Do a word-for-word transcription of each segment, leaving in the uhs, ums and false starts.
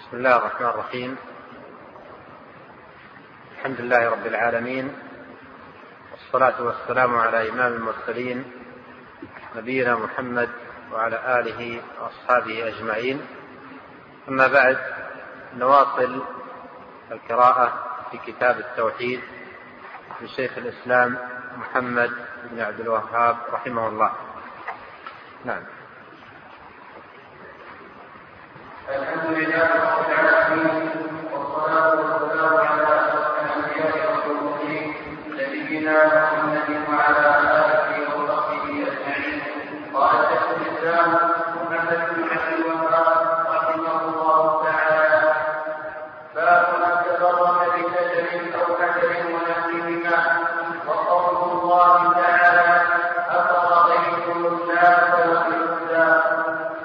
بسم الله الرحمن الرحيم. الحمد لله رب العالمين، والصلاة والسلام على إمام المرسلين نبينا محمد وعلى آله وأصحابه أجمعين. أما بعد، نواصل القراءة في كتاب التوحيد لشيخ الإسلام محمد بن عبد الوهاب رحمه الله. نعم. الحمد لله رب العالمين، والصلاة والسلام على أشرف الأنبياء والمرسلين نبينا محمد وعلى آله وصحبه أجمعين. قال شيخ الإسلام محمد بن عبد الوهاب رحمه الله تعالى: باب من تبرك بشجر أو حجر ونحوهما، وقول الله تعالى: أفرأيتم اللات والعزى.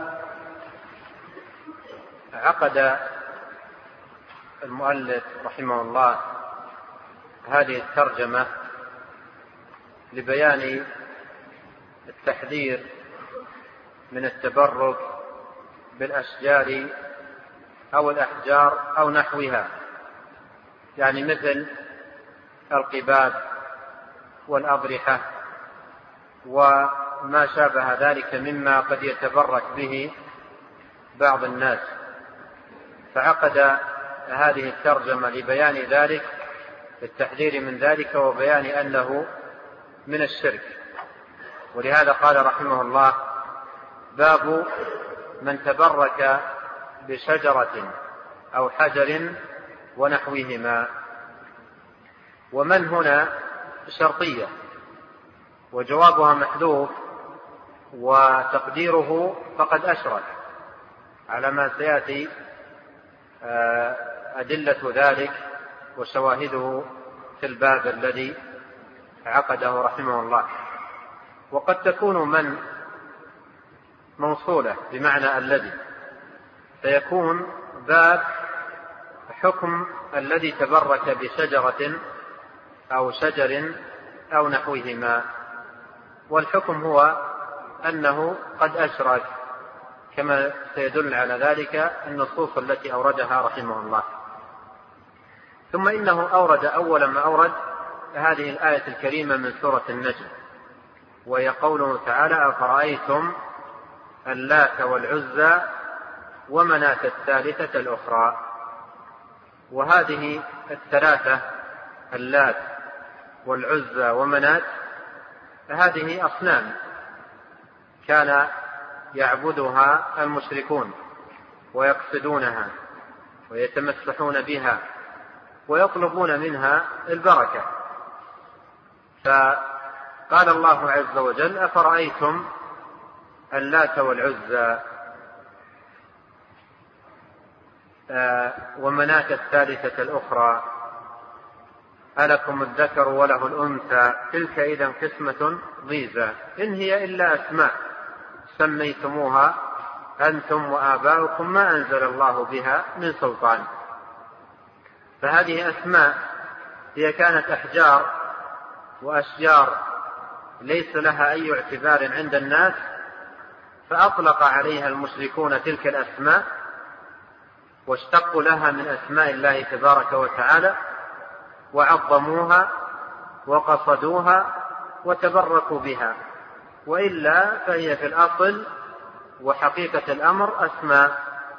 عقد المؤلف رحمه الله هذه الترجمة لبيان التحذير من التبرك بالأشجار أو الأحجار أو نحوها، يعني مثل القباب والأضرحة وما شابه ذلك مما قد يتبرك به بعض الناس. فعقد هذه الترجمة لبيان ذلك، التحذير من ذلك وبيان أنه من الشرك. ولهذا قال رحمه الله: باب من تبرك بشجرة أو حجر ونحوهما. ومن هنا شرطية، وجوابها محذوف، وتقديره فقد أشرك، على ما سيأتي أدلة ذلك وشواهده في الباب الذي عقده رحمه الله. وقد تكون من موصولة بمعنى الذي، فيكون باب حكم الذي تبرك بشجرة أو شجر أو نحوهما، والحكم هو أنه قد أشرك، كما سيدل على ذلك النصوص التي أوردها رحمه الله. ثم إنه أورد أول ما أورد هذه الآية الكريمة من سورة النجم، وهي قوله تعالى: أفرأيتم اللات والعزى ومناة الثالثة الأخرى. وهذه الثلاثة، اللات والعزى ومناة، هذه أصنام كان يعبدها المشركون ويقصدونها ويتمسحون بها ويطلبون منها البركة. فقال الله عز وجل: أفرأيتم اللات والعزى ومناة الثالثة الأخرى ألكم الذكر وله الأنثى تلك إذا قسمة ضيزى إن هي إلا أسماء سميتموها أنتم وآباؤكم ما أنزل الله بها من سلطان. فهذه أسماء هي كانت أحجار وأشجار ليس لها أي اعتبار عند الناس، فأطلق عليها المشركون تلك الأسماء واشتقوا لها من أسماء الله تبارك وتعالى، وعظموها وقصدوها وتبركوا بها، وإلا فهي في الأصل وحقيقة الأمر أسماء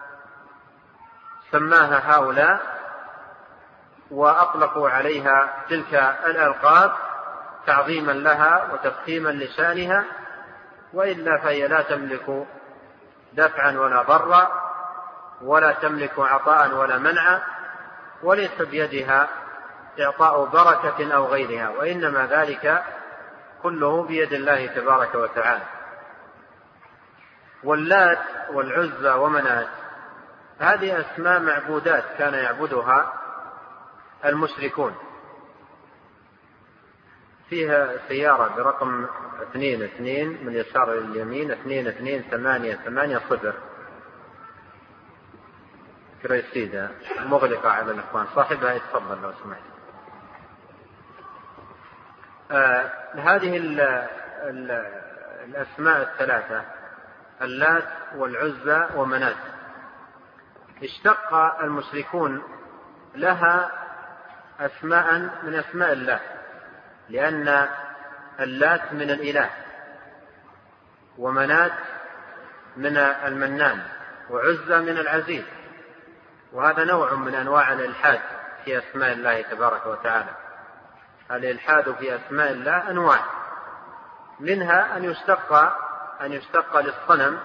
سماها هؤلاء وأطلقوا عليها تلك الألقاب تعظيما لها وتفخيما لشانها، وإلا فهي لا تملك دفعا ولا ضرا، ولا تملك عطاء ولا منعا، وليس بيدها إعطاء بركة أو غيرها، وإنما ذلك كله بيد الله تبارك وتعالى. واللات والعزى ومناة هذه أسماء معبودات كان يعبدها المشركون. فيها سيارة برقم اثنين اثنين من يسار اليمين اثنين اثنين ثمانية ثمانية صفر كريسيدة مغلقة على الإخوان، صاحبها يتفضل لو سمحت. آه هذه ال ال الأسماء الثلاثة، اللات والعزى ومناة، اشتق المشركون لها أسماء من أسماء الله، لأن اللات من الإله، ومنات من المنان، وعزى من العزيز، وهذا نوع من أنواع الإلحاد في أسماء الله تبارك وتعالى. الإلحاد في أسماء الله أنواع، منها أن يشتق أن يشتق للصنم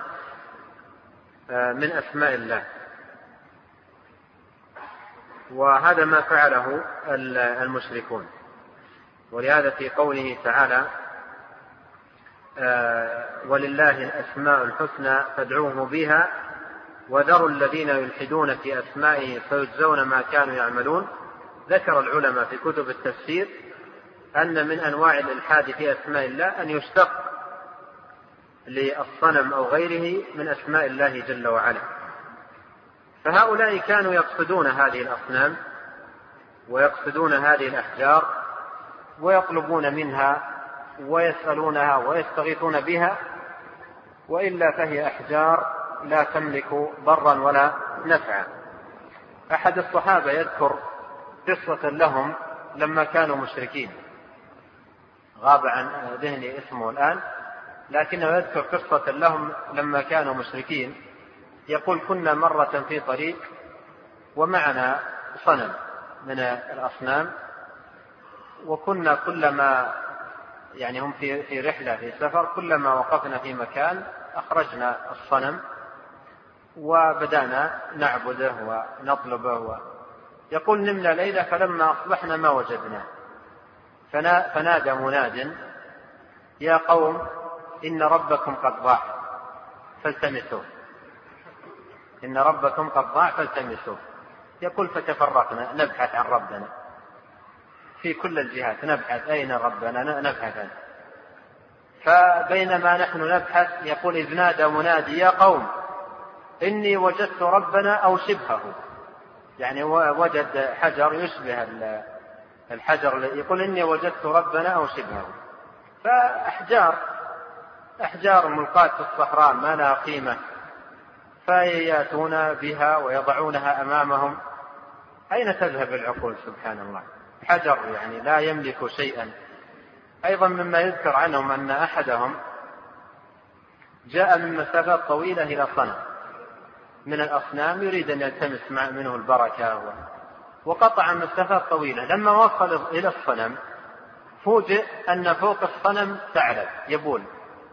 من أسماء الله، وهذا ما فعله المشركون. ولهذا في قوله تعالى ولله الأسماء الحسنى فادعوه بها وذروا الذين يلحدون في أسمائه فيجزون ما كانوا يعملون. ذكر العلماء في كتب التفسير أن من أنواع الإلحاد في أسماء الله أن يشتق للصنم أو غيره من أسماء الله جل وعلا. فهؤلاء كانوا يقصدون هذه الأصنام ويقصدون هذه الأحجار ويطلبون منها ويسألونها ويستغيثون بها، وإلا فهي أحجار لا تملك ضرا ولا نفعا. أحد الصحابة يذكر قصة لهم لما كانوا مشركين، غاب عن ذهني اسمه الآن، لكنه يذكر قصة لهم لما كانوا مشركين. يقول كنا مرة في طريق ومعنا صنم من الأصنام، وكنا كلما يعني هم في في رحلة في سفر كلما وقفنا في مكان أخرجنا الصنم وبدأنا نعبده ونطلبه. يقول نمنا ليلة فلما أصبحنا ما وجدناه، فنادى مناد يا قوم إن ربكم قد ضاع فالتمسوه، إن ربكم قد ضاع فالتمسوه. يقول فتفرقنا نبحث عن ربنا في كل الجهات، نبحث أين ربنا نبحث عنه. فبينما نحن نبحث يقول إذ نادى منادي يا قوم إني وجدت ربنا أو شبهه، يعني وجد حجر يشبه الحجر، يقول إني وجدت ربنا أو شبهه. فأحجار أحجار ملقاة في الصحراء ما لها قيمة، فيأتون بها ويضعونها أمامهم. أين تذهب العقول؟ سبحان الله، حجر يعني لا يملك شيئا. أيضا مما يذكر عنهم أن أحدهم جاء من مسافات طويلة إلى صنم من الأصنام يريد أن يلتمس منه البركة، وقطع مسافات طويلة. لما وصل إلى الصنم فوجئ أن فوق الصنم ثعلب يبول،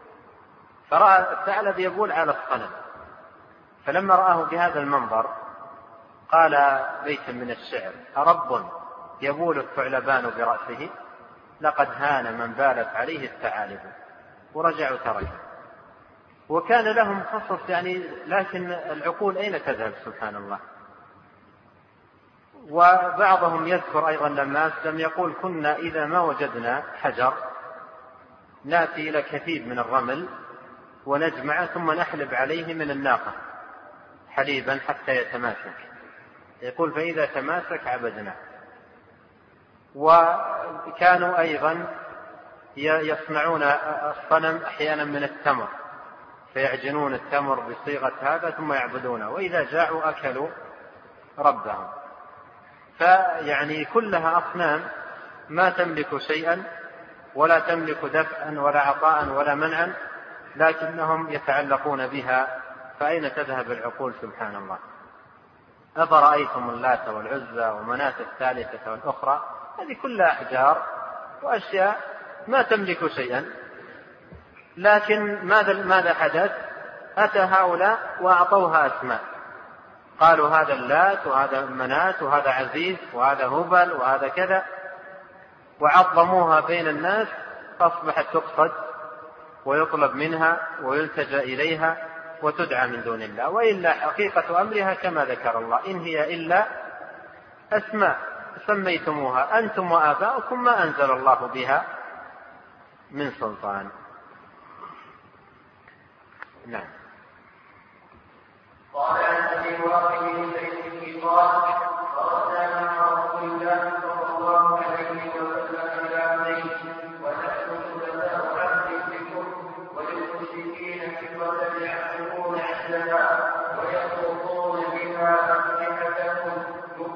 فرأى الثعلب يبول على الصنم. فلما رآه بهذا المنظر قال بيتا من الشعر أرب يبول الثعلبان برأسه لقد هان من بالت عليه الثعالب، ورجعوا تركه. وكان لهم قصص يعني، لكن العقول أين تذهب؟ سبحان الله. وبعضهم يذكر أيضا لما أسلم يقول كنا إذا ما وجدنا حجر نأتي إلى كثيب من الرمل ونجمع ثم نحلب عليه من الناقة حليبا حتى يتماسك. يقول فإذا تماسك عبدنا. وكانوا أيضا يصنعون الصنم أحيانا من التمر، فيعجنون التمر بصيغة هذا ثم يعبدونه، وإذا جاعوا أكلوا ربهم. فيعني كلها أصنام ما تملك شيئا ولا تملك دفعا ولا عطاء ولا منعا، لكنهم يتعلقون بها. فأين تذهب العقول؟ سبحان الله. أفرأيتم اللات والعزى ومناة الثالثة والأخرى، هذه كلها أحجار وأشياء ما تملك شيئا. لكن ماذا ماذا حدث؟ أتى هؤلاء وأعطوها أسماء، قالوا هذا اللات وهذا مناة وهذا عزيز وهذا هبل وهذا كذا، وعظموها بين الناس، فأصبحت تقصد ويطلب منها ويلتجأ إليها وتدعى من دون الله. وإلا حقيقة أمرها كما ذكر الله إن هي إلا أسماء سميتموها أنتم وآباؤكم ما أنزل الله بها من سلطان. نعم. قال عن ابي واقد بن قال خرجنا مع رسول الله صلى الله عليه وسلم الى بيت ونحن ثلاثاء عبد بكم وللمشركين كسوة يعتقون عندها ويخوضون بها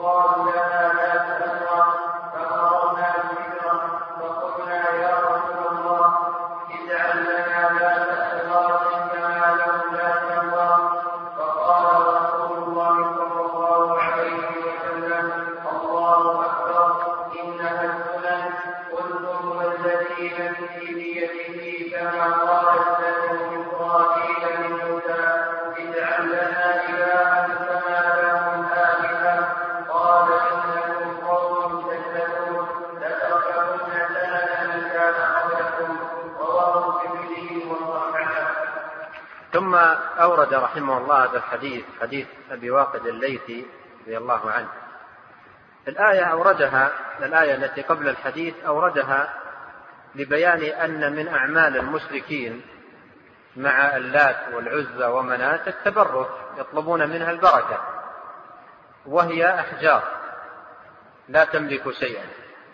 يقال لنا لا تأمر، فأمرنا بذكره فقلنا يا رسول الله اجعل لنا لا تأمر كما لهم لا تأمر. فقال رسول الله صلى الله عليه وسلم الله أكبر إنها السنن. قلتم والذي نفسي بيده كما قالت بنو إسرائيل لموسى اجعل لنا إلها كما لهم آلهة. قال إنكم قوم تجهلون لتركبن سنن من كان قبلكم. رواه الترمذي وصححه. ثم أورد رحمه الله هذا الحديث، حديث أبي واقد الليثي رضي الله عنه. الآية أوردها، الآية التي قبل الحديث أوردها لبيان أن من أعمال المشركين مع اللات والعزى ومناة التبرك، يطلبون منها البركة، وهي أحجار لا تملك شيئا.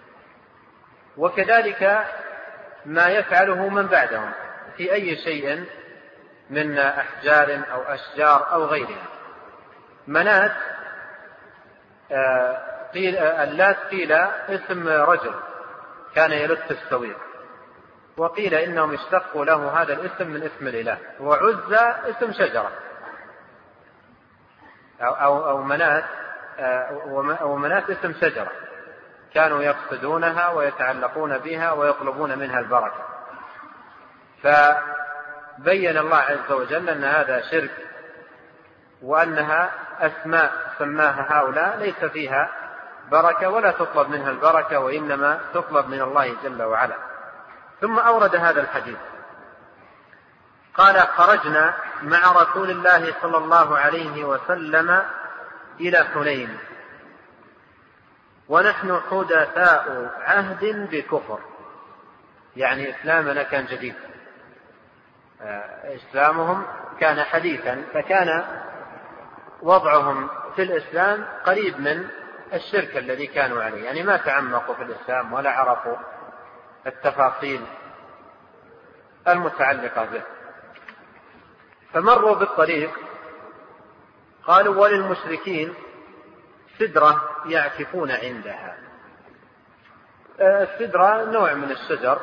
وكذلك ما يفعله من بعدهم في أي شيء من أحجار أو أشجار أو غيرها. مناة قيل اللات قيل اسم رجل كان يلت السويق، وقيل إنهم اشتقوا له هذا الاسم من اسم الإله. وعزى اسم شجرة، أو, أو, أو مناة أو مناة اسم شجرة كانوا يقصدونها ويتعلقون بها ويطلبون منها البركة. فبين الله عز وجل أن هذا شرك، وأنها أسماء سماها هؤلاء ليس فيها بركة ولا تطلب منها البركة، وإنما تطلب من الله جل وعلا. ثم أورد هذا الحديث قال خرجنا مع رسول الله صلى الله عليه وسلم إلى حنين ونحن حدثاء عهد بكفر، يعني إسلامنا كان جديد، إسلامهم كان حديثا، فكان وضعهم في الإسلام قريب من الشرك الذي كانوا عليه، يعني ما تعمقوا في الإسلام ولا عرفوا التفاصيل المتعلقة به. فمروا بالطريق قالوا وللمشركين سدرة يعكفون عندها. السدرة نوع من الشجر،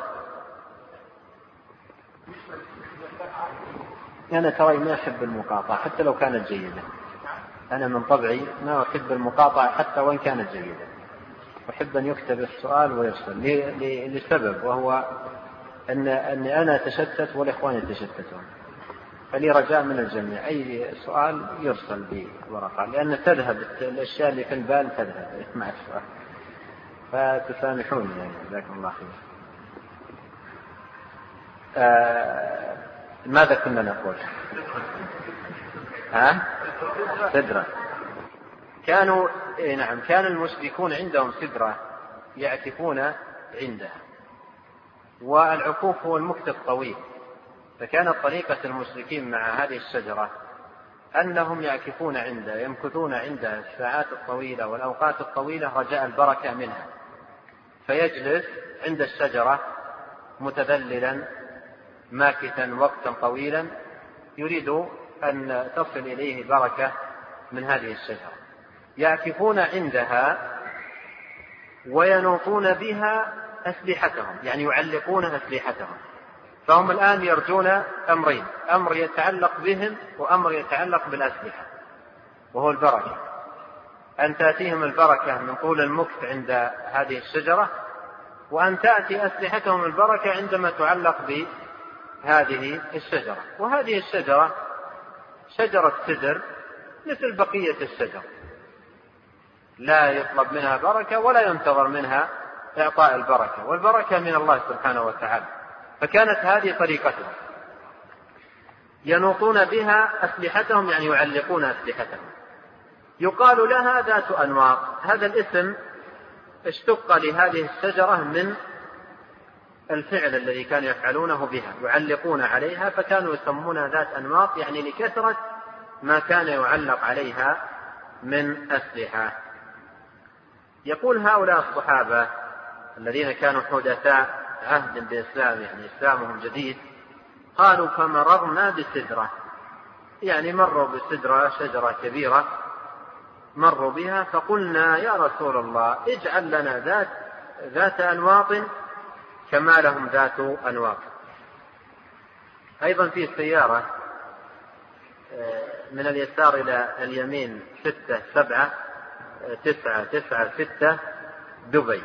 أنا ترى ما أحب المقاطعة حتى لو كانت جيدة، أنا من طبعي ما أحب المقاطعة حتى وإن كانت جيدة، أحب أن يكتب السؤال ويرسل لسبب، وهو أن أني أنا أتشتت والإخوان يتشتتون، فلي رجاء من الجميع أي سؤال يرسل بورقة، لأن تذهب الأشياء اللي في البال تذهب مع السؤال، فتسامحوني يعني جزاكم الله خير. آه ماذا كنا نقول؟ ها؟ سدرة. كانوا نعم كان المشركون عندهم سدرة يعكفون عندها، والعكوف هو المكث الطويل، فكانت طريقة المشركين مع هذه الشجرة أنهم يعكفون عندها، يمكثون عندها الساعات الطويلة والأوقات الطويلة رجاء البركة منها، فيجلس عند الشجرة متذللا ماكثا وقتا طويلا يريد أن تصل إليه بركة من هذه الشجرة. يعكفون عندها وينوطون بها أسلحتهم، يعني يعلقون أسلحتهم. فهم الآن يرجون أمرين، أمر يتعلق بهم وأمر يتعلق بالأسلحة، وهو البركة، أن تأتيهم البركة من طول المكث عند هذه الشجرة، وأن تأتي أسلحتهم البركة عندما تعلق بهذه الشجرة. وهذه الشجرة شجرة سدر مثل بقية الشجر، لا يطلب منها بركة ولا ينتظر منها إعطاء البركة، والبركة من الله سبحانه وتعالى. فكانت هذه طريقتهم، ينوطون بها أسلحتهم، يعني يعلقون أسلحتهم. يقال لها ذات أنواط، هذا الاسم اشتق لهذه الشجرة من الفعل الذي كانوا يفعلونه بها، يعلقون عليها، فكانوا يسمونها ذات أنواط، يعني لكثرة ما كان يعلق عليها من أسلحة. يقول هؤلاء الصحابة الذين كانوا حدثاء عهد بإسلام، يعني إسلامهم جديد، قالوا فمررنا بسدرة، يعني مروا بسدرة شجرة كبيرة مروا بها فقلنا يا رسول الله اجعل لنا ذات, ذات أنواط كما لهم ذات أنواط. أيضا في سيارة من اليسار إلى اليمين ستة سبعة تسعة تسعة ستة دبي،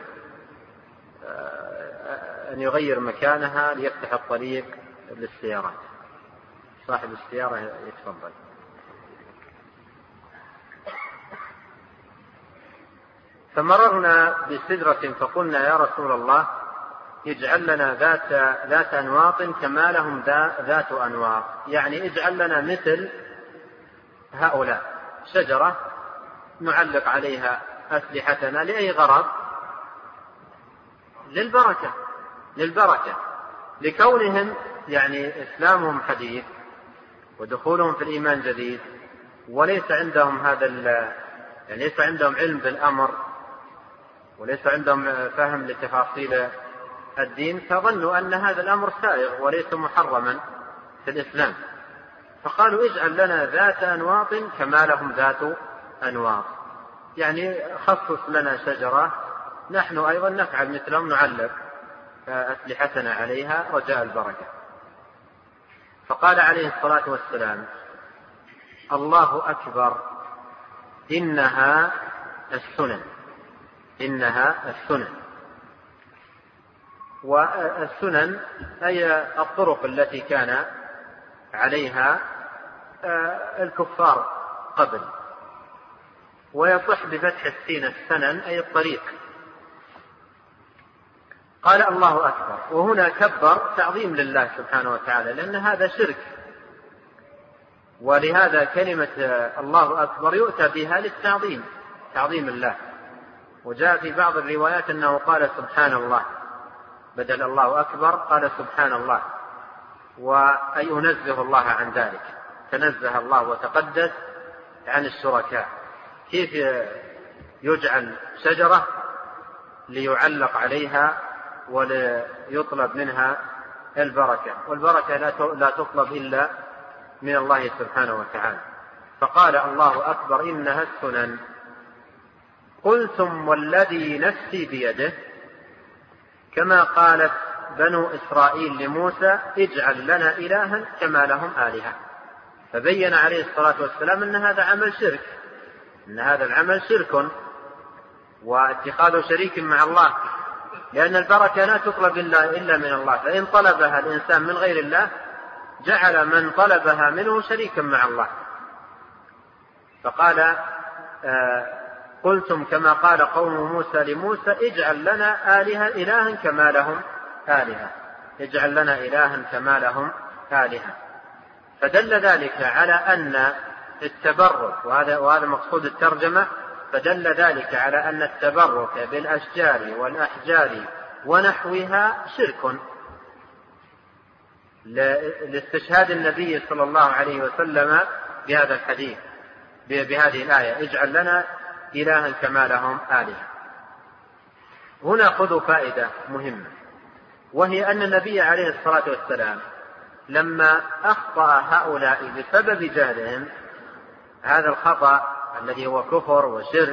أن يغير مكانها ليفتح الطريق للسيارات. صاحب السيارة يتفضل. فمررنا بسدرة فقلنا يا رسول الله اجعل لنا ذات, ذات أنواط كما لهم ذات أنواط، يعني اجعل لنا مثل هؤلاء شجرة نعلق عليها أسلحتنا لأي غرض؟ للبركة للبركة لكونهم يعني إسلامهم حديث ودخولهم في الإيمان جديد، وليس عندهم هذا يعني ليس عندهم علم بالأمر وليس عندهم فهم لتفاصيل الدين، فظنوا أن هذا الأمر سائغ وليس محرما في الإسلام، فقالوا اجعل لنا ذات أنواط كما لهم ذات أنواط، يعني خصص لنا شجرة نحن أيضا نفعل مثلهم نعلق أسلحتنا عليها رجاء البركة. فقال عليه الصلاة والسلام الله أكبر إنها السنن إنها السنن. والسنن أي الطرق التي كان عليها الكفار قبل، ويصح بفتح السين السنن أي الطريق. قال الله أكبر، وهنا كبر تعظيم لله سبحانه وتعالى لأن هذا شرك، ولهذا كلمة الله أكبر يؤتى بها للتعظيم تعظيم الله. وجاء في بعض الروايات أنه قال سبحان الله بدل الله أكبر قال سبحان الله، وأي ينزه الله عن ذلك، تنزه الله وتقدس عن الشركاء. كيف يجعل شجرة ليعلق عليها وليطلب منها البركة، والبركة لا تطلب إلا من الله سبحانه وتعالى. فقال الله أكبر إنها السنن. قلتم والذي نفسي بيده كما قالت بنو إسرائيل لموسى اجعل لنا إلها كما لهم آلهة. فبين عليه الصلاة والسلام أن هذا عمل شرك أن هذا العمل شرك واتخاذ شريك مع الله، لأن البركة لا تطلب إلا من الله، فإن طلبها الإنسان من غير الله جعل من طلبها منه شريكا مع الله. فقال آه قلتم كما قال قوم موسى لموسى اجعل لنا آلهة إلها كما لهم آلهة اجعل لنا إلها كما لهم آلهة. فدل ذلك على أن التبرك، وهذا, وهذا مقصود الترجمة، فدل ذلك على أن التبرك بالأشجار والأحجار ونحوها شرك، لاستشهاد النبي صلى الله عليه وسلم بهذا الحديث بهذه الآية اجعل لنا إلها كما لهم آلهة. هنا خذوا فائدة مهمة، وهي أن النبي عليه الصلاة والسلام لما أخطأ هؤلاء بسبب جهلهم هذا الخطأ الذي هو كفر وشرك،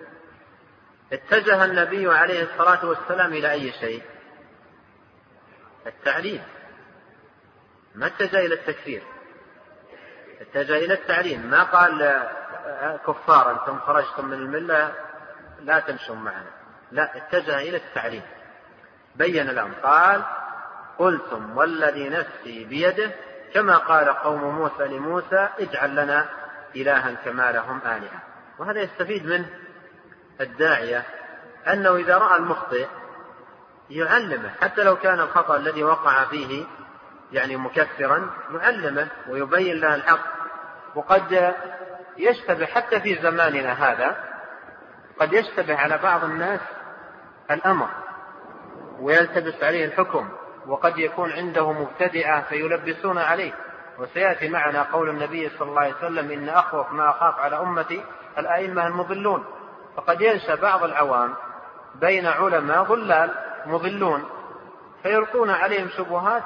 اتجه النبي عليه الصلاة والسلام إلى أي شيء؟ التعليم، ما اتجه إلى التكفير، اتجه إلى التعليم. ما قال كفار أنتم خرجتم من الملة لا تمشوا معنا، لا، اتجه إلى التعليم، بين الأمر. قال قلتم والذي نفسي بيده كما قال قوم موسى لموسى اجعل لنا إلها كما لهم آلهة. وهذا يستفيد منه الداعية أنه إذا رأى المخطئ يعلمه، حتى لو كان الخطأ الذي وقع فيه يعني مكفرا يعلمه ويبين له الحق. وقد يشتبه حتى في زماننا هذا، قد يشتبه على بعض الناس الأمر ويلتبس عليه الحكم، وقد يكون عنده مبتدعة فيلبسون عليه. وسيأتي معنا قول النبي صلى الله عليه وسلم إن أخوف ما أخاف على أمتي الأئمة المضلون. فقد ينشأ بعض العوام بين علماء ضلال مضلون فيلقون عليهم شبهات.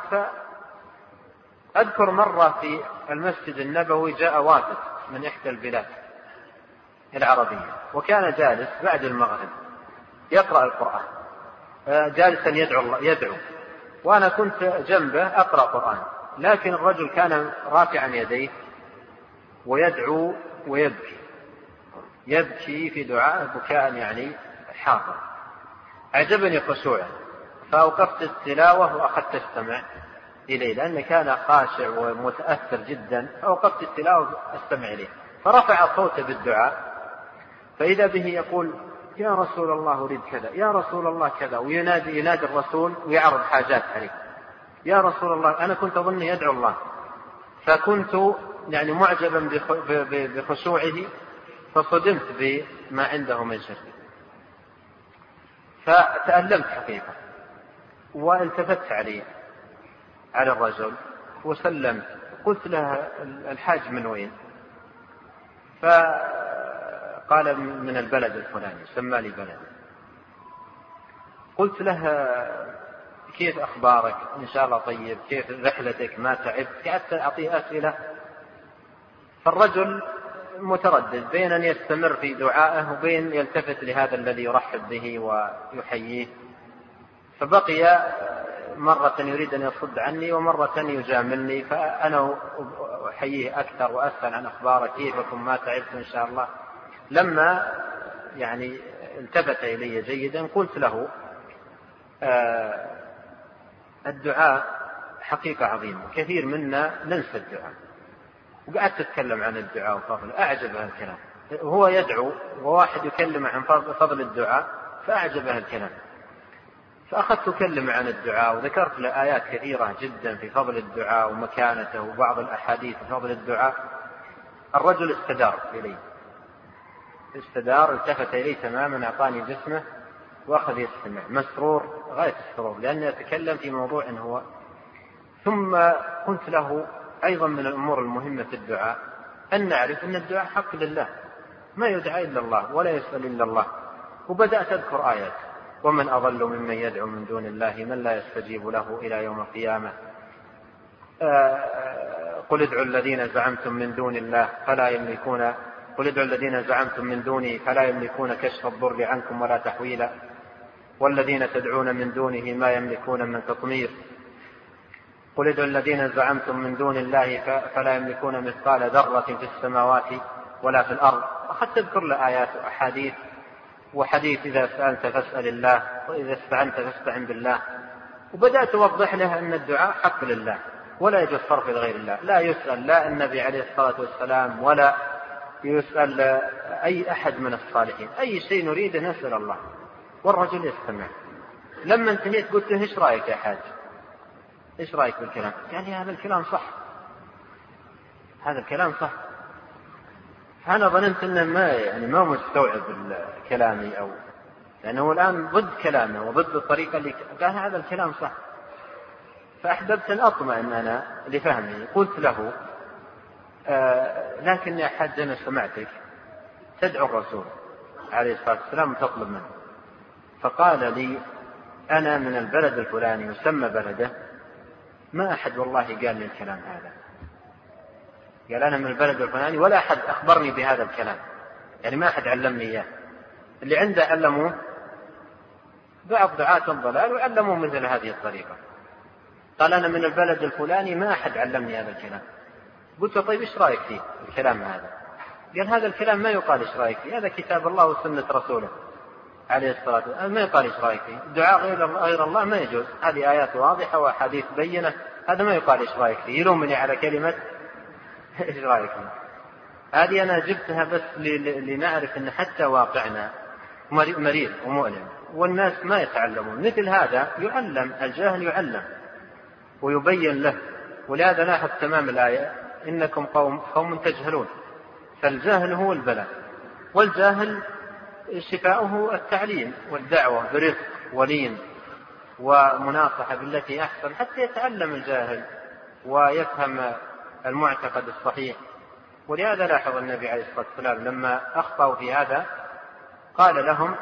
فأذكر مرة في المسجد النبوي جاء وافد من إحدى البلاد العربية، وكان جالس بعد المغرب يقرأ القرآن، جالسا يدعو الله يدعو، وأنا كنت جنبه أقرأ قرآن، لكن الرجل كان رافعا يديه ويدعو ويبكي، يبكي في دعاء بكاء يعني حاضر. أعجبني خشوعه، فأوقفت التلاوة وأخذت استمع إليه، لأنه كان خاشع ومتأثر جدا، فأوقفت التلاوة أستمع إليه، فرفع صوته بالدعاء، فإذا به يقول يا رسول الله أريد كذا، يا رسول الله كذا، وينادي ينادي الرسول ويعرض حاجات عليه، يا رسول الله. أنا كنت أظن يدعو الله، فكنت يعني معجبا بخشوعه، فصدمت بما عنده من شر، فتألمت حقيقة، والتفت عليه على الرجل وسلمت، قلت له الحاج من وين؟ فقال من البلد الفلاني، سمى لي بلد. قلت له كيف أخبارك؟ إن شاء الله طيب، كيف رحلتك؟ ما تعبت؟ قعدت أعطيه أسئلة، فالرجل متردد بين أن يستمر في دعائه وبين يلتفت لهذا الذي يرحب به ويحييه، فبقي مرة يريد أن يصد عني ومرة يجاملني، فأنا أحييه أكثر وأسأل عن أخباره، كيفكم؟ ما تعبت إن شاء الله. لما يعني التفت إلي جيدا قلت له آه الدعاء حقيقة عظيمة، كثير منا ننسى الدعاء، وقعدت أتكلم عن الدعاء وفضله، أعجبه الكلام، وهو يدعو وواحد يكلم عن فضل الدعاء فأعجبه الكلام، فأخذت أكلم عن الدعاء وذكرت له آيات كثيرة جدا في فضل الدعاء ومكانته وبعض الأحاديث في فضل الدعاء. الرجل استدار إلي، استدار التفت إلي تماما، أعطاني جسمه وأخذ يستمع مسرور غاية السرور، لأنه يتكلم في موضوع هو. ثم قلت له أيضا من الأمور المهمة في الدعاء أن نعرف أن الدعاء حق لله، ما يدعى إلا الله ولا يسأل إلا الله. وبدأت أذكر آيات: ومن أضل ممن يدعو من دون الله من لا يستجيب له إلى يوم القيامة، قل ادعوا الذين زعمتم من دون الله فلا يملكون قل ادعوا الذين زعمتم من دونه فلا يملكون كشف الضر عنكم ولا تحويلا، والذين تدعون من دونه ما يملكون من تطمير، قل ادعوا الذين زعمتم من دون الله فلا يملكون مثقال ذرة في السماوات ولا في الأرض. أخذت أذكر لآيات وأحاديث، وحديث إذا سألت فاسأل الله وإذا استعنت فاستعن بالله، وبدأت أوضح له أن الدعاء حق لله ولا يجوز صرف لغير الله، لا يسأل لا النبي عليه الصلاة والسلام ولا يسأل أي أحد من الصالحين، أي شيء نريد نسأل الله. والرجل يستمع. لما انتهيت قلت له إيش رأيك يا حاج؟ إيش رأيك بالكلام؟ قال لي هذا الكلام صح، هذا الكلام صح. أنا ظننت أنه ما يعني ما مستوعب كلامي، أو لأنه الآن ضد كلامه وضد الطريقة اللي قال هذا الكلام صح. فأحببت أن أطمئن أنا لفهمه. قلت له آه لكن يا حاج أنا سمعتك تدعو الرسول عليه الصلاة والسلام وتطلب منه، فقال لي أنا من البلد الفلاني يسمى بلده، ما أحد والله قال لي الكلام هذا، قال أنا من البلد الفلاني ولا أحد أخبرني بهذا الكلام، يعني ما أحد علمني إياه، اللي عنده علموه بعض دعاة الضلال وعلموه مثل هذه الطريقة. قال أنا من البلد الفلاني ما أحد علمني هذا الكلام. قلت طيب إيش رأيك فيه الكلام هذا؟ قال هذا الكلام ما يقال إيش رأيك فيه، هذا كتاب الله وسنة رسوله عليه الصلاة والسلام، ما يقال إيش رأيك فيه، دعاء غير الله ما يجوز، هذه آيات واضحة وحديث بينة، هذا ما يقال إيش رأيك فيه. يلومني على كلمة إيش رأيك فيه. هذه أنا جبتها بس لنعرف أن حتى واقعنا مريض ومؤلم والناس ما يتعلمون، مثل هذا يعلم، الجاهل يعلم ويبين له. ولهذا لاحظ تمام الآية إنكم قوم قوم تجهلون، فالجاهل هو البلاء، والجاهل شفاؤه التعليم والدعوة برفق ولين ومناصحة بالتي أحسن حتى يتعلم الجاهل ويفهم المعتقد الصحيح. ولهذا لاحظ النبي عليه الصلاة والسلام لما أخطأوا في هذا قال لهم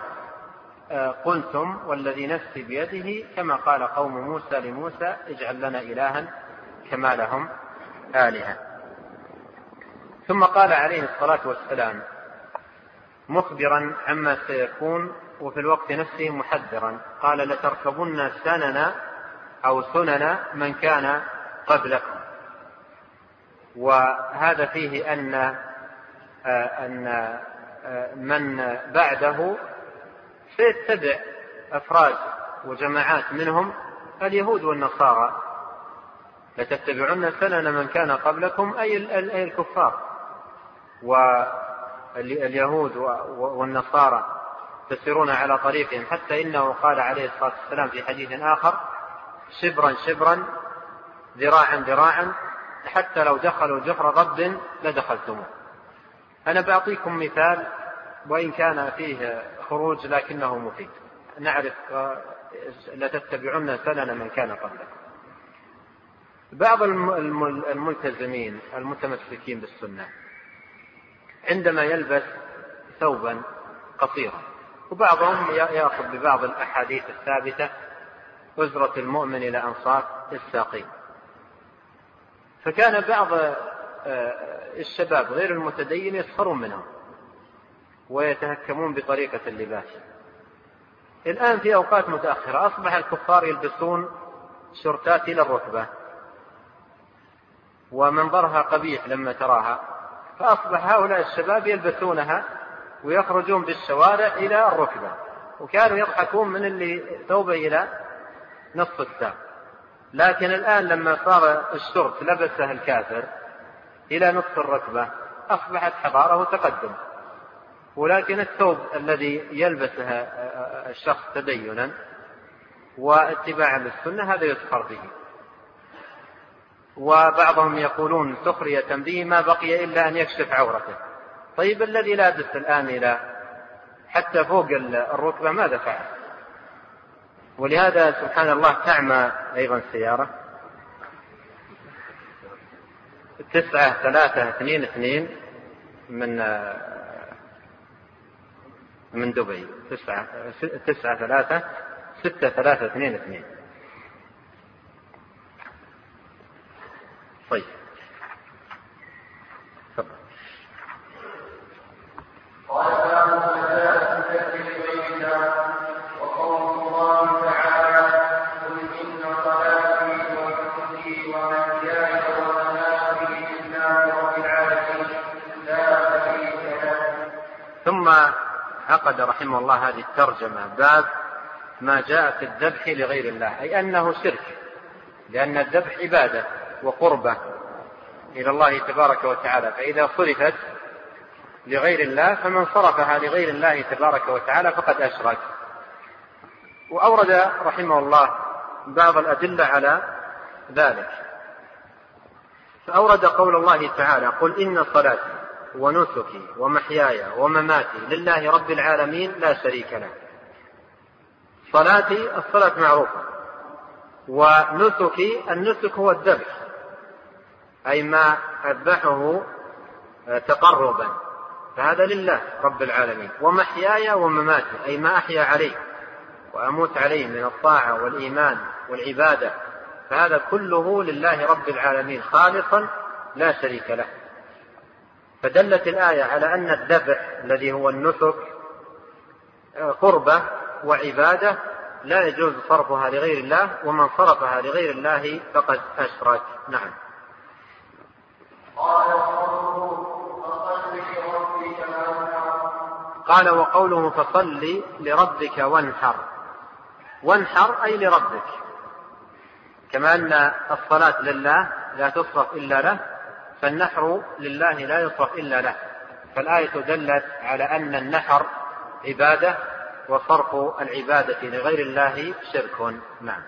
قلتم والذي نفسي بيده كما قال قوم موسى لموسى اجعل لنا إلها كما لهم آلهة. ثم قال عليه الصلاة والسلام مخبرا عما سيكون وفي الوقت نفسه محذرا. قال لتركبن سنن أو سنن من كان قبلكم. وهذا فيه أن أن من بعده سيتبع أفراد وجماعات منهم اليهود والنصارى. لتتبعن سنن من كان قبلكم أي الكفار، واليهود والنصارى تسيرون على طريقهم، حتى إنه قال عليه الصلاة والسلام في حديث آخر شبرا شبرا ذراعا ذراعا حتى لو دخلوا جحر ضب لدخلتموه. أنا بعطيكم مثال وإن كان فيه خروج لكنه مفيد. نعرف لتتبعن سنن من كان قبلكم. بعض الملتزمين المتمسكين بالسنة عندما يلبس ثوبا قصيرا، وبعضهم يأخذ ببعض الأحاديث الثابتة أزرة المؤمن إلى أنصاف الساقين، فكان بعض الشباب غير المتدين يسخرون منهم ويتهكمون بطريقة اللباس. الآن في أوقات متأخرة أصبح الكفار يلبسون شرطات إلى الركبة ومنظرها قبيح لما تراها، فأصبح هؤلاء الشباب يلبسونها ويخرجون بالشوارع إلى الركبة، وكانوا يضحكون من اللي ثوبه إلى نصف الساق. لكن الآن لما صار الشرط لبسه الكافر إلى نصف الركبة أصبحت حضارة وتقدم. ولكن الثوب الذي يلبسه الشخص تدينا واتباعا للسنة هذا يسخر به. وبعضهم يقولون سخرية به ما بقي إلا أن يكشف عورته. طيب الذي لابس الآن إلى حتى فوق الركبة ماذا فعل؟ ولهذا سبحان الله تعمى أيضا السيارة تسعة ثلاثة اثنين اثنين من من دبي، تسعة تسعة ثلاثة ستة ثلاثة اثنين اثنين. طيب ثم عقد رحمه الله هذه الترجمة باب ما جاء في الذبح لغير الله، أي أنه شرك، لأن الذبح عبادة وقربة إلى الله تبارك وتعالى، فإذا صرفت لغير الله فمن صرفها لغير الله تبارك وتعالى فقد أشرك. وأورد رحمه الله بعض الأدلة على ذلك، فأورد قول الله تعالى قل إن صلاتي ونسكي ومحياي ومماتي لله رب العالمين لا شريك له. صلاتي الصلاة معروفة، ونسكي النسك هو الذبح، أي ما أذبحه تقربا فهذا لله رب العالمين. ومحياي ومماتي أي ما أحيا عليه وأموت عليه من الطاعة والإيمان والعبادة، فهذا كله لله رب العالمين خالصا لا شريك له. فدلت الآية على أن الذبح الذي هو النسك قربة وعبادة لا يجوز صرفها لغير الله، ومن صرفها لغير الله فقد أشرك. نعم. قال وقوله فصل لربك وانحر، وانحر أي لربك، كما أن الصلاة لله لا تصرف إلا له فالنحر لله لا يصرف إلا له. فالآية دلت على أن النحر عبادة وصرف العبادة لغير الله شرك. نعم.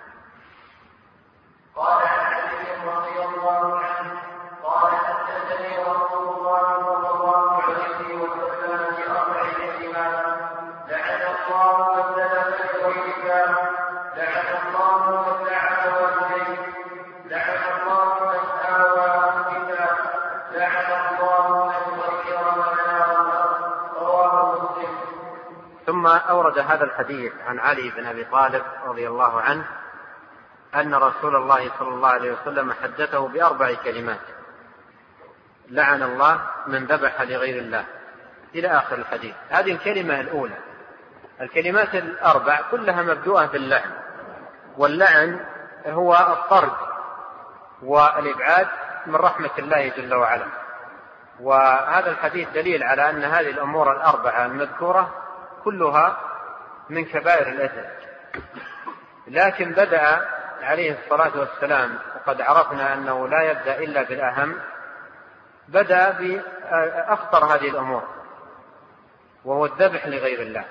قال عن علي رضي الله عنه قال حدثني رسول الله صلى الله عليه وسلم بأربع كلمات لعن الله من ذبح لغير الله، لعن الله من لعن والديه، لعن الله من آوى كتاب، لعن الله من غير مناره. رواه مسلم. ثم أورد هذا الحديث عن علي بن أبي طالب رضي الله عنه أن رسول الله صلى الله عليه وسلم حدثه بأربع كلمات: لعن الله من ذبح لغير الله، إلى آخر الحديث. هذه الكلمة الأولى. الكلمات الأربع كلها مبدوءة باللعن، واللعن هو الطرد والإبعاد من رحمة الله جل وعلا. وهذا الحديث دليل على أن هذه الأمور الأربعة المذكورة كلها من كبائر الإثم. لكن بدأ عليه الصلاة والسلام، وقد عرفنا أنه لا يبدأ إلا بالأهم، بدأ بأخطر هذه الأمور، وهو الذبح لغير الله.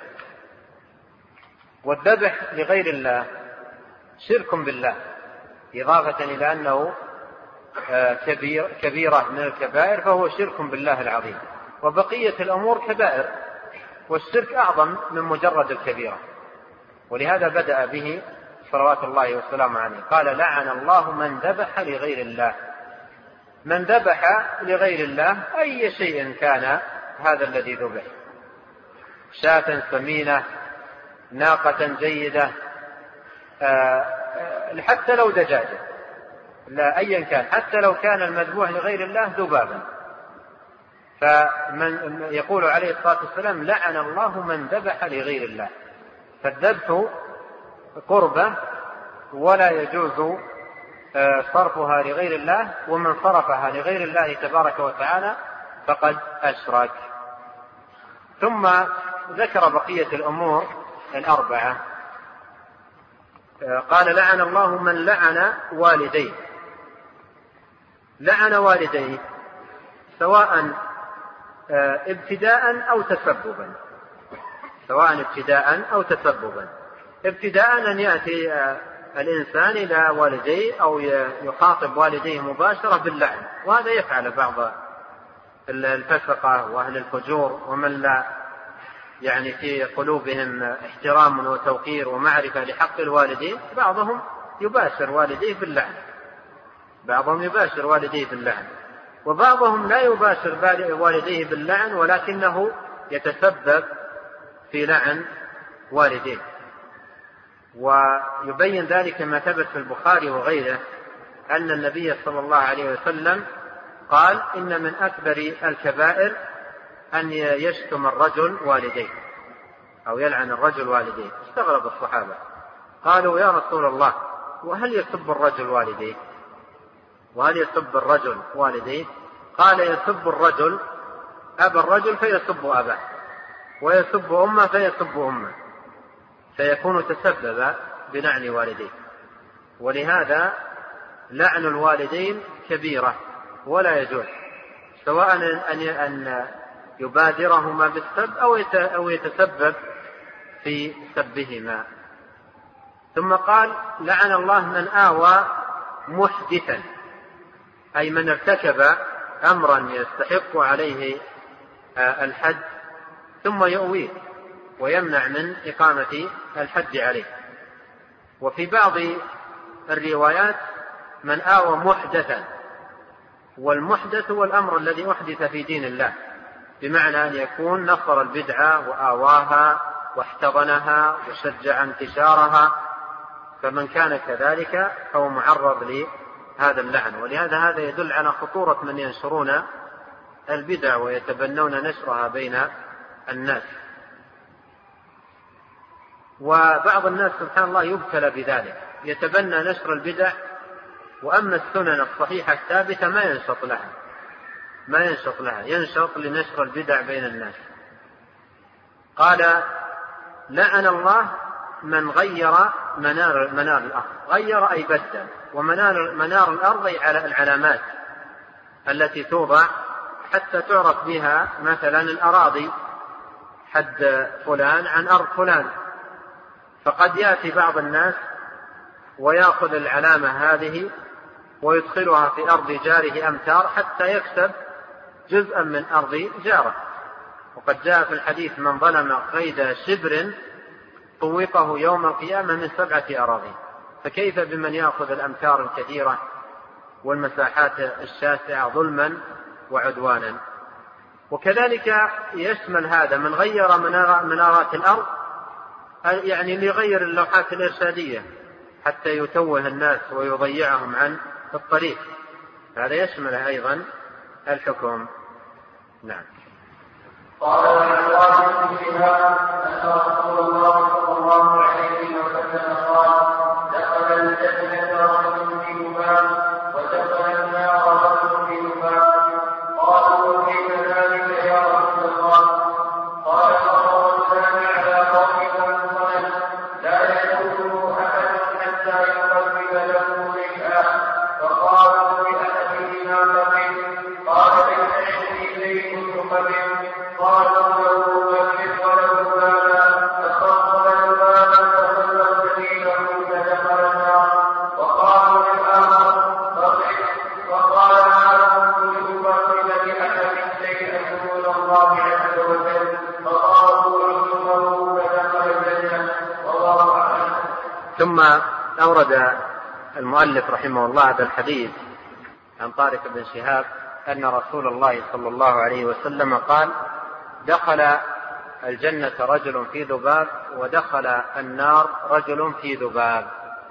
والذبح لغير الله شرك بالله، إضافة إلى أنه كبير كبيرة من الكبائر، فهو شرك بالله العظيم. وبقية الأمور كبائر، والشرك أعظم من مجرد الكبيرة. ولهذا بدأ به صلوات الله والسلام عليه، قال لعن الله من ذبح لغير الله. من ذبح لغير الله أي شيء كان هذا الذي ذبح، شاة سمينة، ناقة جيدة، حتى لو دجاجة، لا أيا كان، حتى لو كان المذبوح لغير الله ذبابا. فمن يقول عليه الصلاة والسلام لعن الله من ذبح لغير الله. فالذبح قربة ولا يجوز صرفها لغير الله، ومن صرفها لغير الله تبارك وتعالى فقد أشرك. ثم ذكر بقية الأمور الأربعة، قال لعن الله من لعن والديه. لعن والديه سواء ابتداء أو تسببا، سواء ابتداء أو تسببا. ابتداء أن يأتي الإنسان إلى والديه أو يخاطب والديه مباشرة باللعن، وهذا يفعل بعض الفسقة وأهل الفجور ومن لا يعني في قلوبهم احترام وتوقير ومعرفة لحق الوالدين. بعضهم يباشر والديه باللعن، بعضهم يباشر والديه باللعن، وبعضهم لا يباشر والديه باللعن ولكنه يتسبب في لعن والديه. ويبين ذلك ما ثبت في البخاري وغيره أن النبي صلى الله عليه وسلم قال إن من أكبر الكبائر أن يشتم الرجل والديه أو يلعن الرجل والديه. استغرب الصحابة، قالوا يا رسول الله وهل يسب الرجل والديه؟ وهل يسب الرجل والديه؟ قال يسب الرجل أبا الرجل فيسب أباه، ويسب أمه فيسب أمه، فيكون تسبب بلعن والديه. ولهذا لعن الوالدين كبيرة ولا يجوز، سواء أن يبادرهما بالسب أو يتسبب في سبهما. ثم قال لعن الله من آوى محدثا، أي من ارتكب أمرا يستحق عليه الحد ثم يؤويه ويمنع من إقامة الحد عليه. وفي بعض الروايات من آوى محدثا، والمحدث هو الأمر الذي أحدث في دين الله، بمعنى أن يكون نصر البدعة وآواها واحتضنها وشجع انتشارها، فمن كان كذلك فهو معرض لهذا اللعن. ولهذا هذا يدل على خطورة من ينشرون البدع ويتبنون نشرها بين الناس. وبعض الناس سبحان الله يبتلى بذلك، يتبنى نشر البدع، وأما السنن الصحيحة الثابتة ما ينشط لها ما ينشط لها ينشط لنشر البدع بين الناس. قال لعن الله من غير منار, منار الأرض. غير أي بدل، ومنار منار الأرض أي على العلامات التي توضع حتى تعرف بها مثلا الأراضي، حد فلان عن أرض فلان. فقد يأتي بعض الناس ويأخذ العلامة هذه ويدخلها في أرض جاره أمتار حتى يكسب جزءا من أرض جاره. وقد جاء في الحديث من ظلم قيد شبر طوقه يوم القيامة من سبعة أراضي. فكيف بمن يأخذ الأمتار الكثيرة والمساحات الشاسعة ظلما وعدوانا؟ وكذلك يشمل هذا من غير منارات الأرض، يعني لغير اللوحات الإرشادية حتى يتوه الناس ويضيعهم عن الطريق، هذا يشمل أيضا الحكم. نعم. قال منها أن رسول الله صلى الله عليه وسلم قال: دخل الجنة رجل في ذباب ودخل النار رجل في ذباب. قالوا: وكيف ذلك يا رسول الله؟ قال: مر رجلان على قوم من صنم لا يدخله أحد حتى يقرب له شيئا، فقالوا لأحدهما قبل، قال: ليس عندي شيء قبل. قالوا له: وكيف ولو بابا؟ فخرج الباب فخلوا سبيله فدخل النار. وقالوا للآخر: فقال: ما كنت لأقرب لأحد شيئا دون الله عز وجل. فقالوا: عقبه فدخل الجنة. والله أعلم. ثم أورد المؤلف رحمه الله هذا الحديث عن طارق بن شهاب أن رسول الله صلى الله عليه وسلم قال: دخل الجنة رجل في ذباب ودخل النار رجل في ذباب.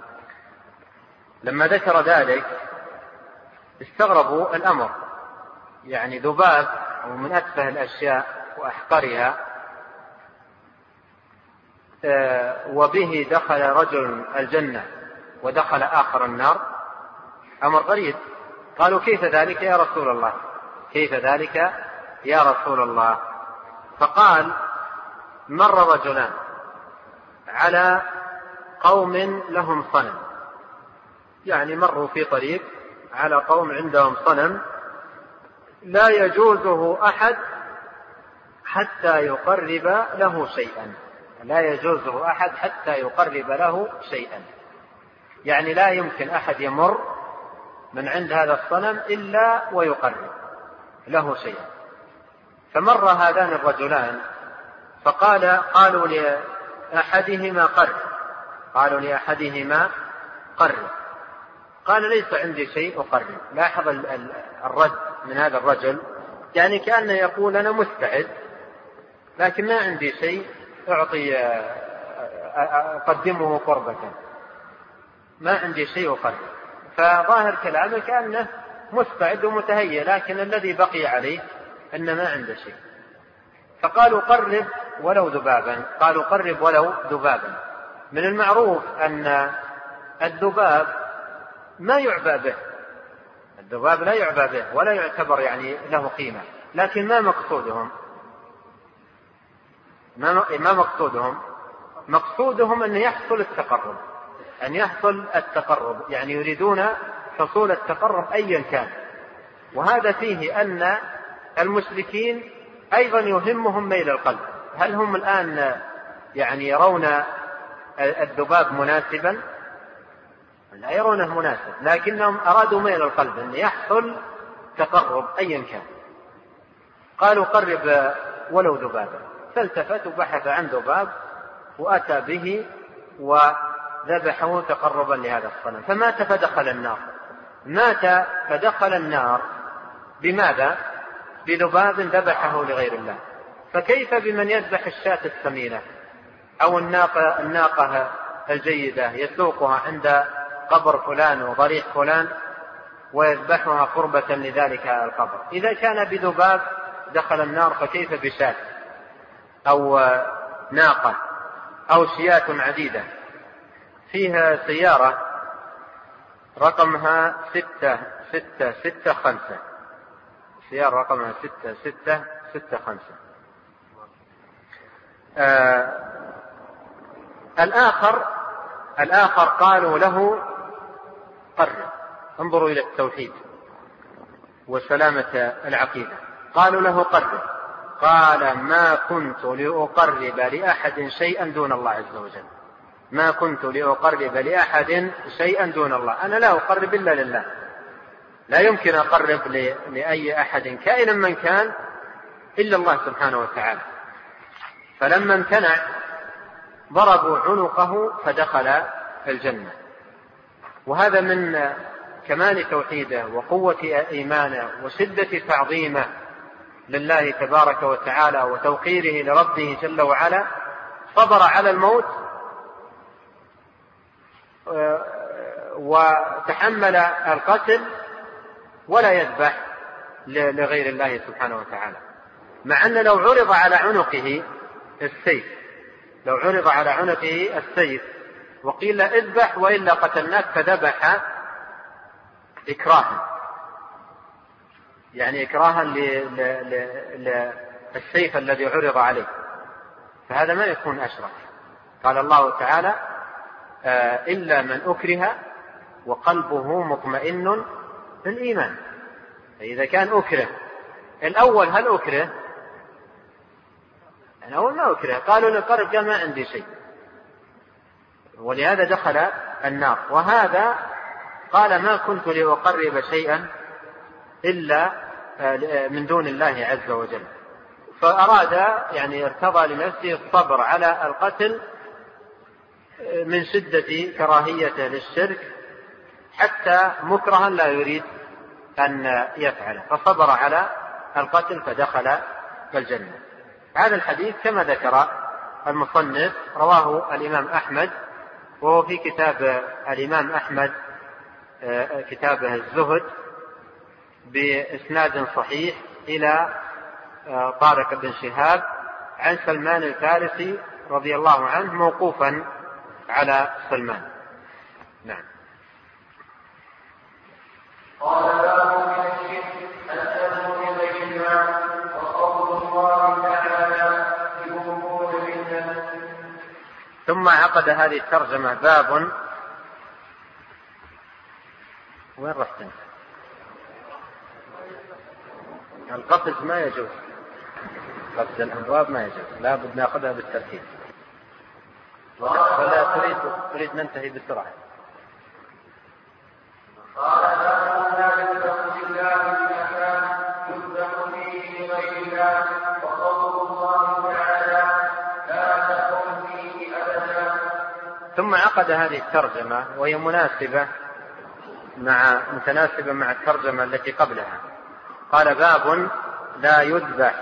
لما ذكر ذلك استغربوا الأمر، يعني ذباب من أتفه الأشياء وأحقرها، وبه دخل رجل الجنة ودخل آخر النار، أمر غريب. قالوا: كيف ذلك يا رسول الله؟ كيف ذلك يا رسول الله؟ فقال: مر رجلان على قوم لهم صنم، يعني مروا في طريق على قوم عندهم صنم لا يجوزه أحد حتى يقرب له شيئا، لا يجوزه أحد حتى يقرب له شيئا، يعني لا يمكن أحد يمر من عند هذا الصنم إلا ويقرب له شيئا. فمر هذان الرجلان فقال قالوا لأحدهما قرب قالوا لأحدهما قرب قال: ليس عندي شيء أقرب. لاحظ الرد من هذا الرجل، يعني كأنه يقول: أنا مستعد لكن ما عندي شيء أعطي أقدمه قربة، ما عندي شيء أقرب. فظاهر كلامه كأنه مستعد ومتهيئ، لكن الذي بقي عليه أن ما عنده شيء. فقالوا: قرب ولو ذبابا. قالوا: قرب ولو ذبابا. من المعروف أن الذباب ما يعبأ به، الذباب لا يعبأ به ولا يعتبر يعني له قيمة، لكن ما مقصودهم ما مقصودهم مقصودهم أن يحصل التقرب أن يحصل التقرب يعني يريدون حصول التقرب أيا كان. وهذا فيه أن المشركين أيضا يهمهم ميل القلب. هل هم الآن يعني يرون الذباب مناسبا؟ لا يرونه مناسب، لكنهم أرادوا ميل القلب أن يحصل تقرب أيا كان. قالوا: قرب ولو ذبابا. فالتفت وبحث عن ذباب وأتى به وذبحه تقربا لهذا الصنم، فمات فدخل النار. مات فدخل النار بماذا؟ بذباب ذبحه لغير الله. فكيف بمن يذبح الشاة السمينة أو الناقة, الناقة الجيدة يسوقها عند قبر فلان وضريح فلان ويذبحها قربة لذلك القبر؟ إذا كان بذباب دخل النار فكيف بشاة أو ناقة أو شيات عديدة؟ فيها سيارة رقمها ستة ستة ستة خمسة، سيارة رقمها ستة ستة ستة خمسة. آه الآخر الآخر قالوا له: قرب. انظروا إلى التوحيد وسلامة العقيدة. قالوا له: قرب. قال: ما كنت لأقرب لأحد شيئا دون الله عز وجل، ما كنت لأقرب لأحد شيئا دون الله، أنا لا أقرب إلا لله، لا يمكن أقرب لأي أحد كائنا من كان إلا الله سبحانه وتعالى. فلما امتنع ضربوا عنقه فدخل الجنة. وهذا من كمال توحيده وقوة إيمانه وشدة تعظيمه لله تبارك وتعالى وتوقيره لربه جل وعلا، صبر على الموت وتحمل القتل ولا يذبح لغير الله سبحانه وتعالى، مع أن لو عرض على عنقه السيف، لو عرض على عنقه السيف وقيل اذبح وإلا قتلناك فذبح إكراها، يعني إكراها للسيف الذي عرض عليه، فهذا ما يكون أشرك. قال الله تعالى إلا من أكره وقلبه مطمئن بالإيمان. فإذا كان أكره، الأول هل أكره؟ الأول ما أكره، قالوا نقرب قال ما عندي شيء، ولهذا دخل النار. وهذا قال ما كنت لأقرب شيئا إلا من دون الله عز وجل، فأراد يعني ارتضى لنفسه الصبر على القتل من شدة كراهيته للشرك، حتى مكرها لا يريد أن يفعله، فصبر على القتل فدخل الجنة. هذا الحديث كما ذكر المصنف رواه الإمام أحمد، وهو في كتاب الإمام أحمد كتابه الزهد بإسناد صحيح إلى طارق بن شهاب عن سلمان الفارسي رضي الله عنه موقوفا على سلمان. نعم. قال باب من الشرك الأذن من بيت الله وقول الله تعالى يؤمنون بالله. ثم عقد هذه الترجمة باب. وين رحت انت؟ القفز ما يجوز، قفز الأبواب ما يجوز، لا بد نأخذها بالترتيب، ولا تريد تريد ننتهي بسرعة. قال باب لا يذبح لله بمكان يذبح فيه لغير الله وقول الله تعالى لا تقم فيه أبدا. ثم عقد هذه الترجمة وهي مناسبة مع متناسبة مع الترجمة التي قبلها. قال باب لا يذبح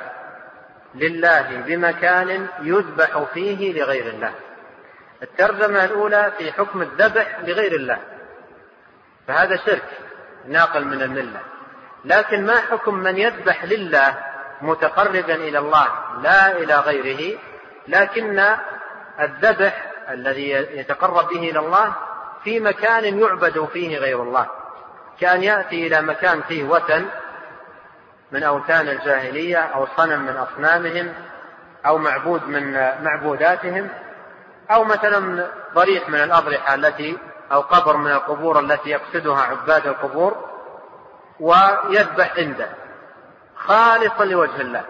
لله بمكان يذبح فيه لغير الله. الترجمة الأولى في حكم الذبح لغير الله، فهذا شرك ناقل من الملة. لكن ما حكم من يذبح لله متقربا إلى الله لا إلى غيره، لكن الذبح الذي يتقرب به إلى الله في مكان يعبد فيه غير الله، كان يأتي إلى مكان فيه وثن من أوثان الجاهلية أو صنم من أصنامهم أو معبود من معبوداتهم، أو مثلا ضريح من الأضرحة التي أو قبر من القبور التي يقصدها عباد القبور، ويذبح عنده خالصا لوجه الله،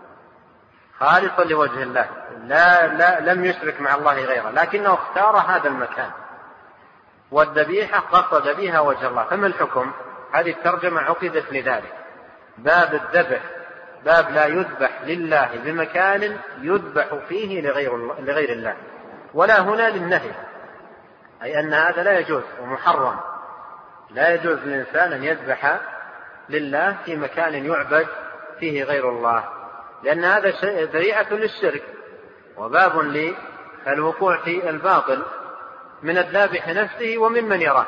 خالصا لوجه الله، لا, لا لم يشرك مع الله غيره، لكنه اختار هذا المكان والذبيحة قصد بها وجه الله. فما الحكم؟ هذه الترجمة عقدت لذلك، باب الذبح، باب لا يذبح لله بمكان يذبح فيه لغير, لغير الله، ولا هنا للنهي، أي أن هذا لا يجوز ومحرم، لا يجوز للإنسان أن يذبح لله في مكان يعبد فيه غير الله، لأن هذا ذريعة للشرك وباب للوقوع في الباطل من الذابح نفسه وممن يراه.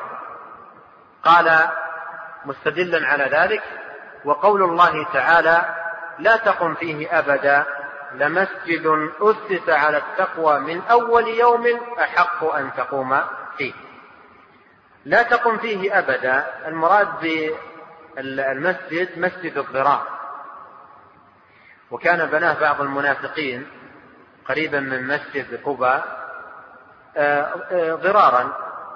قال مستدلا على ذلك: وقول الله تعالى لا تقم فيه أبدا لمسجد أسس على التقوى من أول يوم أحق أن تقوم فيه. لا تقم فيه أبدا، المراد بالمسجد مسجد الضرار، وكان بناه بعض المنافقين قريبا من مسجد قباء ضرارا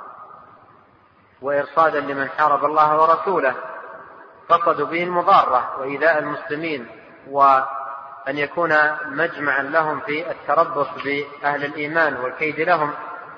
وإرصادا لمن حارب الله ورسوله، قصدوا به المضارة وإيذاء المسلمين، وأن يكون مجمعا لهم في التربص بأهل الإيمان والكيد لهم.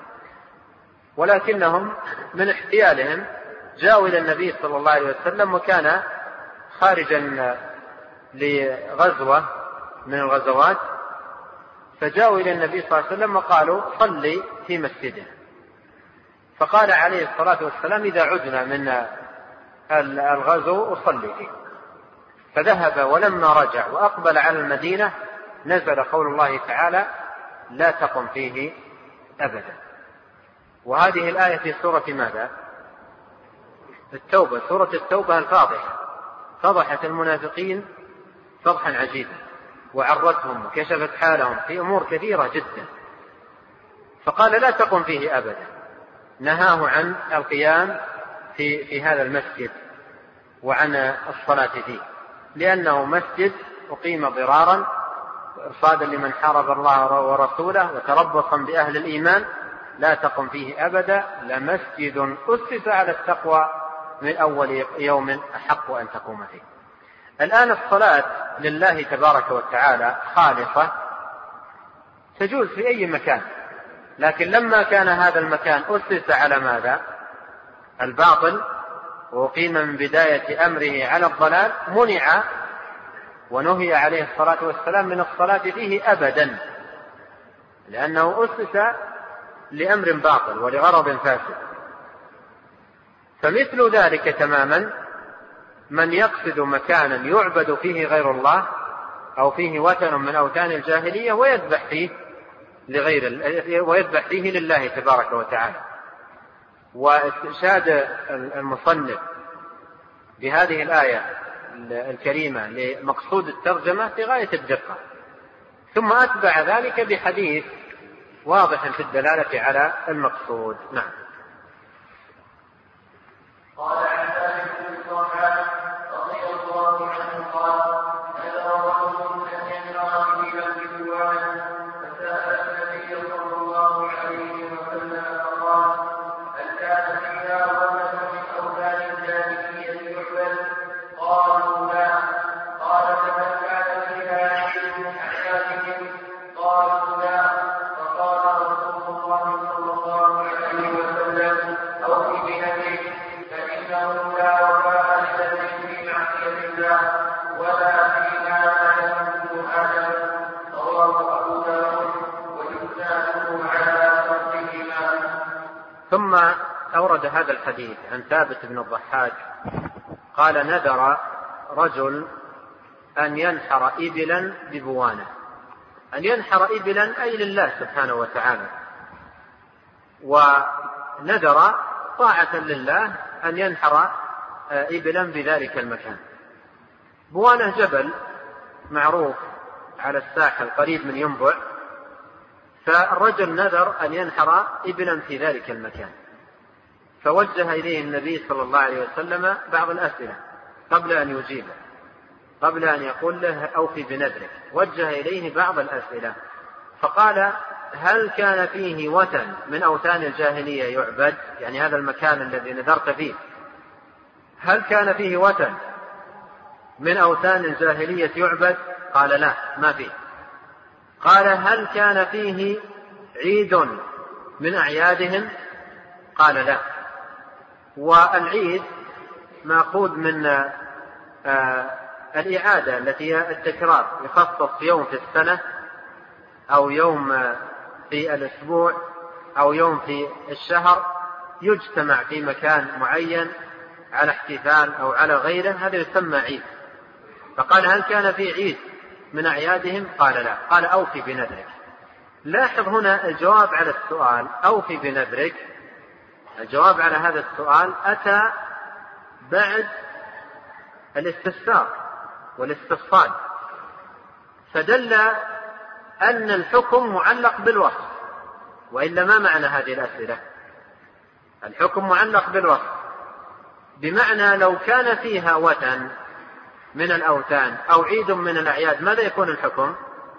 ولكنهم من احتيالهم جاءوا إلى النبي صلى الله عليه وسلم، وكان خارجا لغزوة من الغزوات، فجاءوا إلى النبي صلى الله عليه وسلم وقالوا صلي في مسجده، فقال عليه الصلاة والسلام إذا عدنا من الغزو أصلي فيه. فذهب، ولما رجع وأقبل على المدينة نزل قول الله تعالى لا تقم فيه أبدا. وهذه الآية في سورة ماذا؟ التوبة، سورة التوبة الفاضحة، فضحت المنافقين فضحا عجيبا، وعرتهم وكشفت حالهم في أمور كثيرة جدا، فقال لا تقم فيه أبدا، نهاه عن القيام في, في هذا المسجد وعن الصلاة فيه، لأنه مسجد أقيم ضرارا إرصادا لمن حارب الله ورسوله وتربصا بأهل الإيمان، لا تقم فيه أبدا، لمسجد أسس على التقوى من أول يوم أحق أن تقوم فيه. الآن الصلاة لله تبارك وتعالى خالصة تجوز في أي مكان، لكن لما كان هذا المكان أسس على ماذا؟ الباطل، وقيم من بداية أمره على الضلال، منع ونهي عليه الصلاة والسلام من الصلاة فيه أبدا، لأنه أسس لأمر باطل ولغرض فاسد. فمثل ذلك تماما من يقصد مكانا يعبد فيه غير الله أو فيه وثن من أوثان الجاهلية ويذبح فيه لغير ويذبح فيه لله تبارك وتعالى. واستشهاد المصنف بهذه الآية الكريمة لمقصود الترجمة في غاية الدقة، ثم أتبع ذلك بحديث واضح في الدلالة على المقصود. نعم. قال عن ذلك بن صالح رضي الله عنه قال نذر رجل ان ينهر في مسجد واحد فسال النبي صلى الله عليه وسلم فقال هل كان فيها ولد من اوثان الجاهليه يعبد؟ قالوا لا. قال فهل كان فيها عيد من اعيادهم؟ قالوا لا. فقال رسول الله صلى الله عليه وسلم اوف بنذرك فإنه لا وفاء لنذر في معصية الله ولا فيما لا يملك آدم. رواه أبو داود وإسناده على شرطهما. ثم أورد هذا الحديث عن ثابت بن الضحاك قال نذر رجل أن ينحر إبلا ببوانة، أن ينحر إبلا أي لله سبحانه وتعالى، ونذر طاعة لله أن ينحر إبلا بذلك المكان. بوانة جبل معروف على الساحل قريب من ينبع، فالرجل نذر أن ينحر إبلا في ذلك المكان، فوجه إليه النبي صلى الله عليه وسلم بعض الأسئلة قبل أن يجيبه، قبل أن يقول له أوفي بنذرك، وجه إليه بعض الأسئلة فقال هل كان فيه وثن من أوثان الجاهلية يعبد؟ يعني هذا المكان الذي نذرت فيه هل كان فيه وثن من أوثان الجاهلية يعبد؟ قال لا، ما فيه. قال هل كان فيه عيد من أعيادهم؟ قال لا. والعيد مأخوذ من آه الإعادة التي هي التكرار، يخصص يوم في السنة أو يوم في الأسبوع أو يوم في الشهر، يجتمع في مكان معين على احتفال أو على غيره، هذا يسمى عيد. فقال هل كان في عيد من أعيادهم؟ قال لا. قال أوفي بنذرك. لاحظ هنا الجواب على السؤال أوفي بنذرك، الجواب على هذا السؤال أتى بعد الاستفسار والاستفصال، فدل أن الحكم معلق بالوصف، وإلا ما معنى هذه الأسئلة؟ الحكم معلق بالوصف، بمعنى لو كان فيها وثن من الأوثان أو عيد من الأعياد ماذا يكون الحكم؟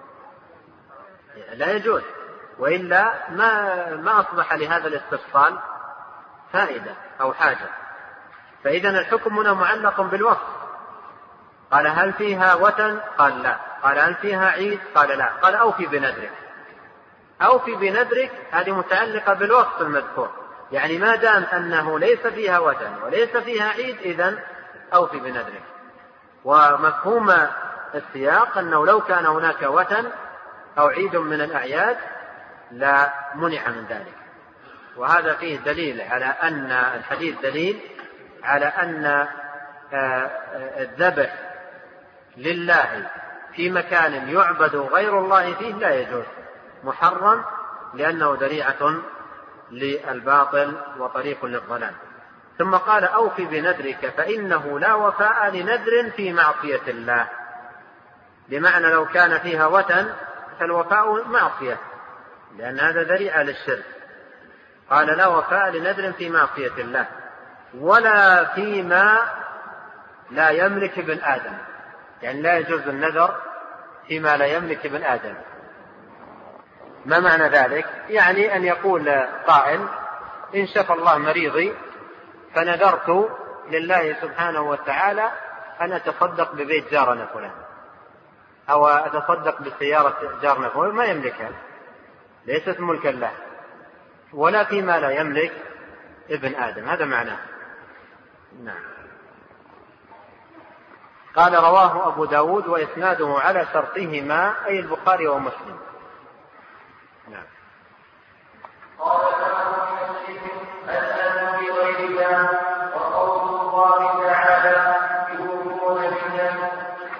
لا يجوز، وإلا ما, ما أصبح لهذا الاستفصال فائدة أو حاجة. فإذا الحكم هنا معلق بالوصف. قال هل فيها وثن؟ قال لا. قال هل فيها عيد؟ قال لا. قال أوفي بنذرك. أوفي بنذرك هذه متعلقة بالوصف المذكور، يعني ما دام أنه ليس فيها وثن وليس فيها عيد إذن أوفي بنذرك. ومفهوم السياق أنه لو كان هناك وثن أو عيد من الأعياد لا منع من ذلك. وهذا فيه دليل على أن الحديث دليل على أن الذبح لله في مكان يعبد غير الله فيه لا يجوز، محرم، لأنه ذريعة للباطل وطريق للضلال. ثم قال أوفي بنذرك فإنه لا وفاء لنذر في معصية الله. بمعنى لو كان فيها وثن فالوفاء معصية، لأن هذا ذريعة للشرك. قال لا وفاء لنذر في معصية الله ولا فيما لا يملك ابن آدم، يعني لا يجوز النذر فيما لا يملك ابن آدم. ما معنى ذلك؟ يعني أن يقول قائل إن شفى الله مريضي فنذرت لله سبحانه وتعالى أن أتصدق ببيت جارنا فلان، أو أتصدق بسيارة جارنا فلان، ما يملكها، ليست ملكا له، ولا فيما لا يملك ابن آدم، هذا معناه. نعم. قال رواه أبو داود وإسناده على شرطهما أي البخاري ومسلم. نعم. قال وقول الله تعالى يوفون بالنذر.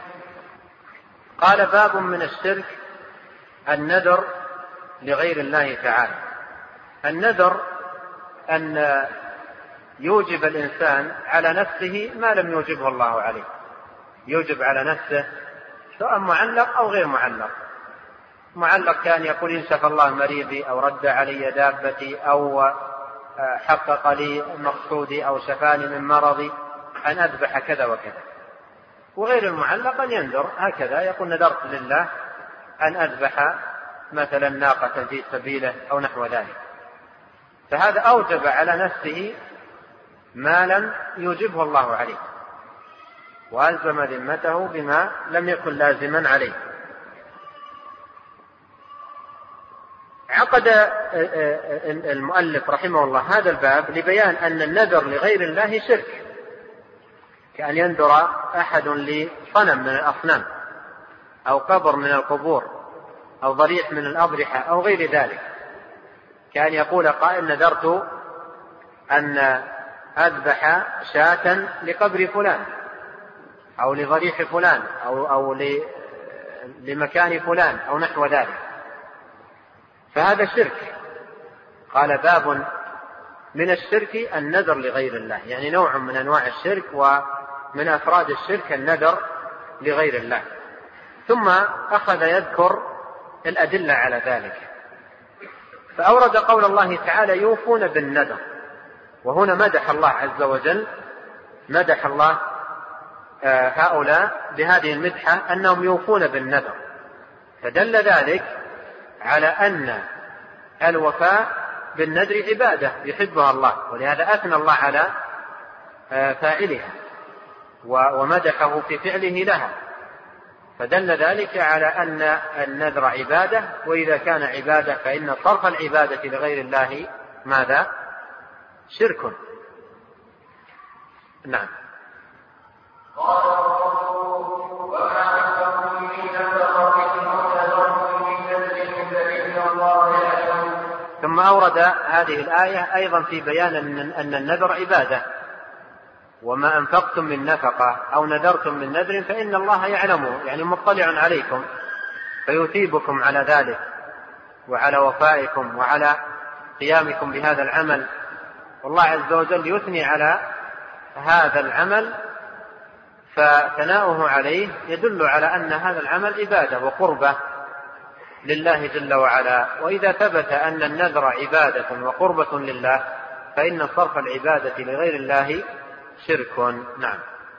قال باب من الشرك النذر لغير الله تعالى. النذر أن يوجب الإنسان على نفسه ما لم يوجبه الله عليه، يوجب على نفسه سواء معلق أو غير معلق. معلق كان يقول إن شفى الله مريضي، أو رد علي دابتي، أو حقق لي مقصودي، أو شفاني من مرضي، أن أذبح كذا وكذا. وغير المعلق أن ينذر هكذا، يقول نذرت لله أن أذبح مثلا ناقة في سبيله أو نحو ذلك. فهذا أوجب على نفسه ما لم يوجبه الله عليه، وألزم ذمته بما لم يكن لازما عليه. عقد المؤلف رحمه الله هذا الباب لبيان أن النذر لغير الله شرك، كأن ينذر أحد لصنم من الأصنام، أو قبر من القبور، أو ضريح من الأضرحة، أو غير ذلك. كأن يقول قائل نذرت أن أذبح شاة لقبر فلان، أو لضريح فلان، أو, أو لمكان فلان، أو نحو ذلك، فهذا شرك. قال باب من الشرك النذر لغير الله، يعني نوع من أنواع الشرك، ومن أفراد الشرك النذر لغير الله. ثم أخذ يذكر الأدلة على ذلك، فأورد قول الله تعالى يوفون بالنذر، وهنا مدح الله عز وجل، مدح الله هؤلاء بهذه المدحة أنهم يوفون بالنذر، فدل ذلك على أن الوفاء بالنذر عبادة يحبها الله، ولهذا أثنى الله على فاعلها ومدحه في فعله لها، فدل ذلك على أن النذر عبادة، وإذا كان عبادة فإن صرف العبادة لغير الله ماذا؟ شرك. نعم. ثم أورد هذه الآية أيضا في بيان أن النذر عبادة، وما أنفقتم من نفقة أو نذرتم من نذر فإن الله يعلمه، يعني مطلع عليكم فيثيبكم على ذلك، وعلى وفائكم، وعلى قيامكم بهذا العمل. والله عز وجل يثني على هذا العمل، فثناؤه عليه يدل على أن هذا العمل عبادة وقربة لله جل وعلا. وإذا ثبت أن النذر عبادة وقربة لله فإن صرف العبادة لغير الله شرك. نعم.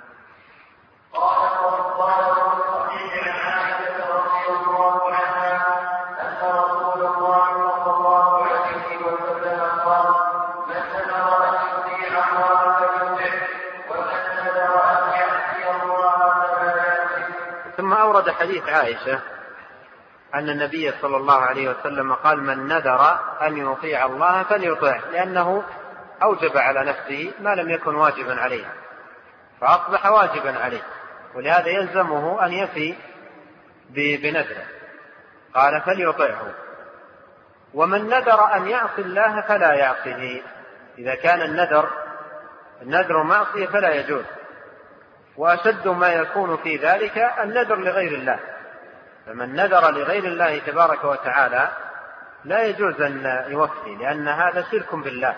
ثم أورد حديث عائشة أن النبي صلى الله عليه وسلم قال من نذر أن يطيع الله فليطيعه، لأنه أوجب على نفسه ما لم يكن واجبا عليه فأصبح واجبا عليه، ولهذا يلزمه أن يفي بنذره، قال فليطيعه. ومن نذر أن يعصي الله فلا يعصيه، إذا كان النذر النذر معصية فلا يجوز. وأشد ما يكون في ذلك النذر لغير الله، فمن نذر لغير الله تبارك وتعالى لا يجوز أن يوفي، لأن هذا شرك بالله،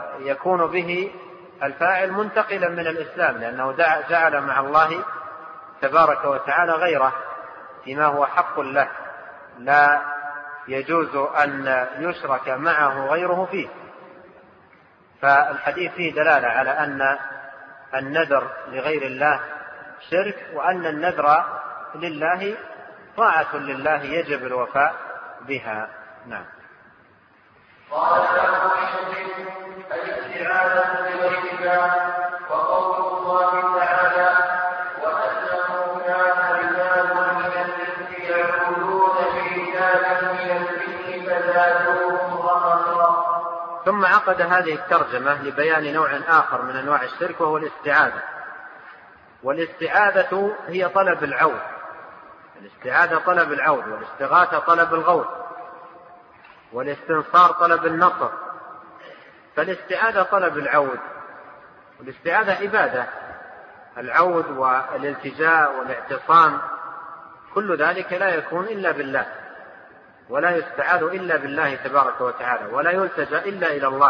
ويكون به الفاعل منتقلا من الإسلام، لأنه جعل مع الله تبارك وتعالى غيره فيما هو حق له لا يجوز أن يشرك معه غيره فيه. فالحديث فيه دلالة على أن النذر لغير الله شرك، وأن النذر لله طاعة لله يجب الوفاء بها. نعم. قال الاستعاذة بغير الله وقول الله تعالى وأنه كان رجال من الإنس يعودون برجال من الجن فزادوهم رهقا. ثم عقد هذه الترجمة لبيان نوع آخر من أنواع الشرك وهو الاستعاذة. والاستعاذة هي طلب العون، الاستعاذة طلب العون، والاستغاثة طلب الغوث، والاستنصار طلب النصر. فالاستعاذة طلب العون، والاستعاذة عبادة، العود والالتجاء والاعتصام كل ذلك لا يكون إلا بالله، ولا يستعاذ إلا بالله تبارك وتعالى، ولا يلتجأ إلا إلى الله.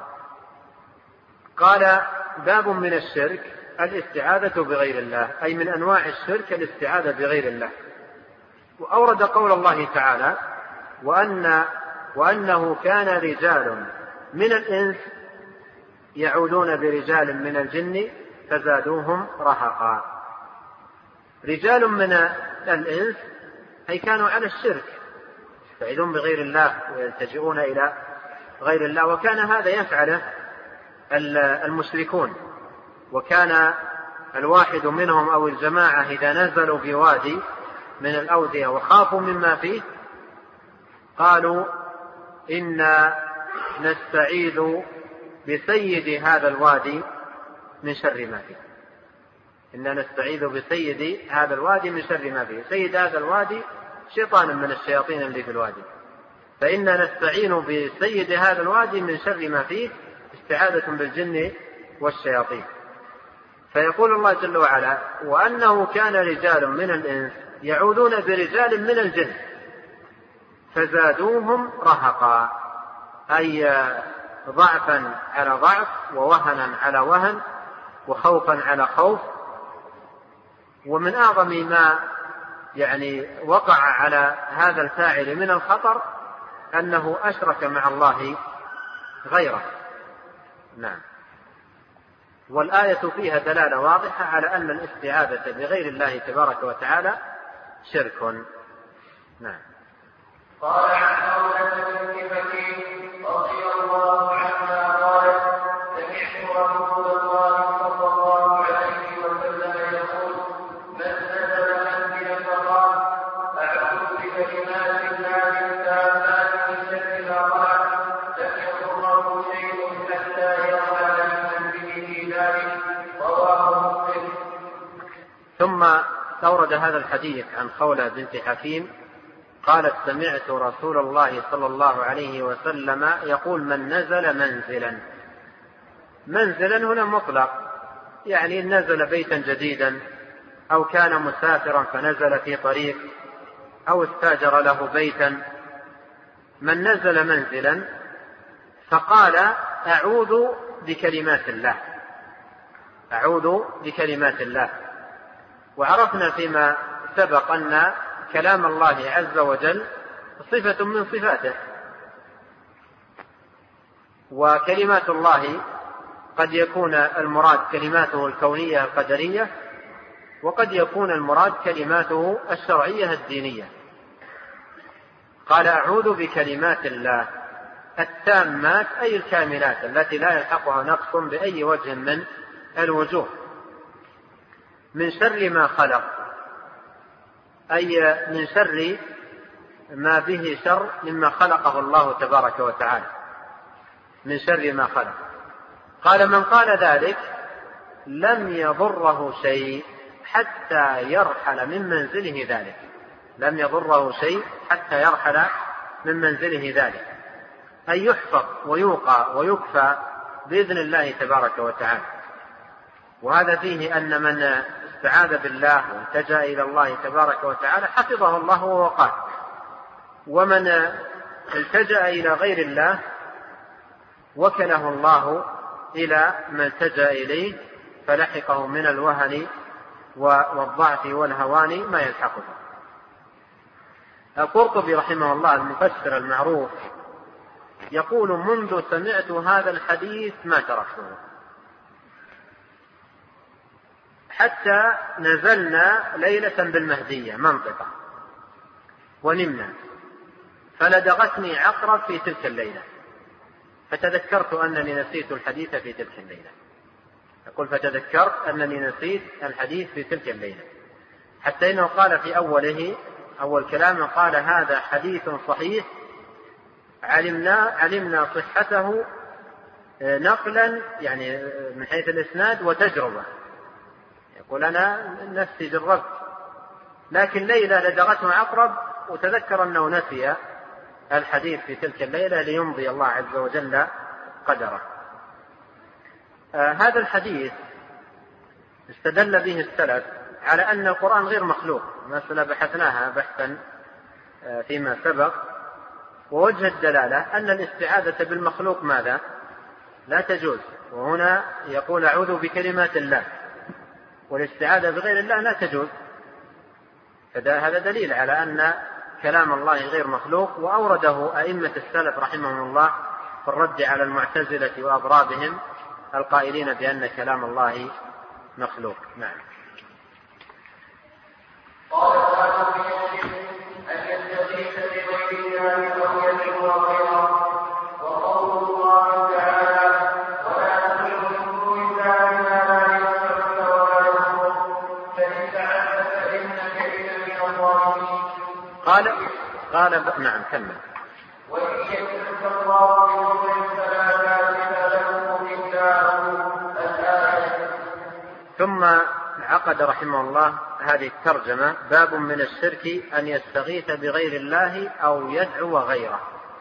قال باب من الشرك الاستعاذة بغير الله، أي من أنواع الشرك الاستعاذة بغير الله. وأورد قول الله تعالى وأن وأنه كان رجال من الإنس يعودون برجال من الجن فزادوهم رهقا. رجال من الإنس أي كانوا على الشرك، يستعيذون بغير الله ويلتجئون إلى غير الله، وكان هذا يفعله المشركون. وكان الواحد منهم أو الجماعة إذا نزلوا بوادي من الأودية وخافوا مما فيه قالوا إنا نستعيذ بسيد هذا الوادي من شر ما فيه، إنا نستعيذ بسيد هذا الوادي من شر ما فيه. سيد هذا الوادي شيطان من الشياطين اللي في الوادي، فإنا نستعين بسيد هذا الوادي من شر ما فيه، استعاذة بالجن والشياطين. فيقول الله جل وعلا وأنه كان رجال من الإنس يعودون برجال من الجن فزادوهم رهقا، أي ضعفا على ضعف، ووهنا على وهن، وخوفا على خوف. ومن أعظم ما يعني وقع على هذا الفاعل من الخطر أنه أشرك مع الله غيره. نعم. والآية فيها دلالة واضحة على أن الاستعاذة بغير الله تبارك وتعالى شرك. نعم. قال عن أولاد بن بكير رضي الله عنها قالت سمعت رسول الله صلى الله عليه وسلم يقول من نزل منزلا فقال أعوذ بكلمات الله التامات من شر ما قال لم يضره شيء حتى يرحل من منزله ذلك. رواه مسلم. ثم أورد هذا الحديث عن خولة بنت حكيم قالت سمعت رسول الله صلى الله عليه وسلم يقول من نزل منزلا. منزلا هنا مطلق، يعني نزل بيتا جديدا، أو كان مسافرا فنزل في طريق، أو استاجر له بيتا. من نزل منزلا فقال أعوذ بكلمات الله، أعوذ بكلمات الله. وعرفنا فيما سبق أن كلام الله عز وجل صفة من صفاته، وكلمات الله قد يكون المراد كلماته الكونية القدرية، وقد يكون المراد كلماته الشرعية الدينية. قال أعوذ بكلمات الله التامات أي الكاملات التي لا يلحقها نقص بأي وجه من الوجوه، من شر ما خلق، أي من شر ما به شر مما خلقه الله تبارك وتعالى، من شر ما خلق. قال من قال ذلك لم يضره شيء حتى يرحل من منزله ذلك، لم يضره شيء حتى يرحل من منزله ذلك، أي يحفظ ويوقى ويكفى بإذن الله تبارك وتعالى. وهذا فيه أن من استعاذ بالله والتجأ إلى الله تبارك وتعالى حفظه الله ووقاه، ومن التجأ إلى غير الله وكله الله إلى من التجأ إليه فلحقه من الوهن والضعف والهوان ما يلحقه. القرطبي رحمه الله المفسر المعروف يقول: منذ سمعت هذا الحديث ما تركته، حتى نزلنا ليلة بالمهدية منطقة ونمنا، فلدغتني عقرب في تلك الليلة، فتذكرت أنني نسيت الحديث في تلك الليلة. يقول: فتذكرت أنني نسيت الحديث في تلك الليلة، حتى إنه قال في أوله أول كلامه قال: هذا حديث صحيح علمنا علمنا صحته نقلا، يعني من حيث الإسناد وتجربة. يقول: أنا نفسي جربت، لكن ليلة لدغته عقرب وتذكر أنه نسي الحديث في تلك الليلة ليمضي الله عز وجل قدره. آه هذا الحديث استدل به السلف على أن القرآن غير مخلوق، مسألة بحثناها بحثا آه فيما سبق. ووجه الدلالة أن الاستعاذة بالمخلوق ماذا؟ لا تجوز. وهنا يقول: أعوذ بكلمات الله، والاستعاذة بغير الله لا تجوز. فهذا دليل على أن كلام الله غير مخلوق، وأورده أئمة السلف رحمهم الله في الرد على المعتزلة وأضرابهم القائلين بأن كلام الله مخلوق. نعم. قال أن يستغيث بغير الله أو يدعو غيره، وقول الله تعالى: ولا تشركوا إلا بما لا ينفعك ولا يضرك، فإن فعلت فإنك إذا من الظالمين. قال قال ب... نعم كمل. وإن يشرك الله بضر فلا كاشف له إلا هو. الآية. ثم عقد رحمه الله هذه الترجمة: باب من الشرك أن يستغيث بغير الله أو يدعو غيره.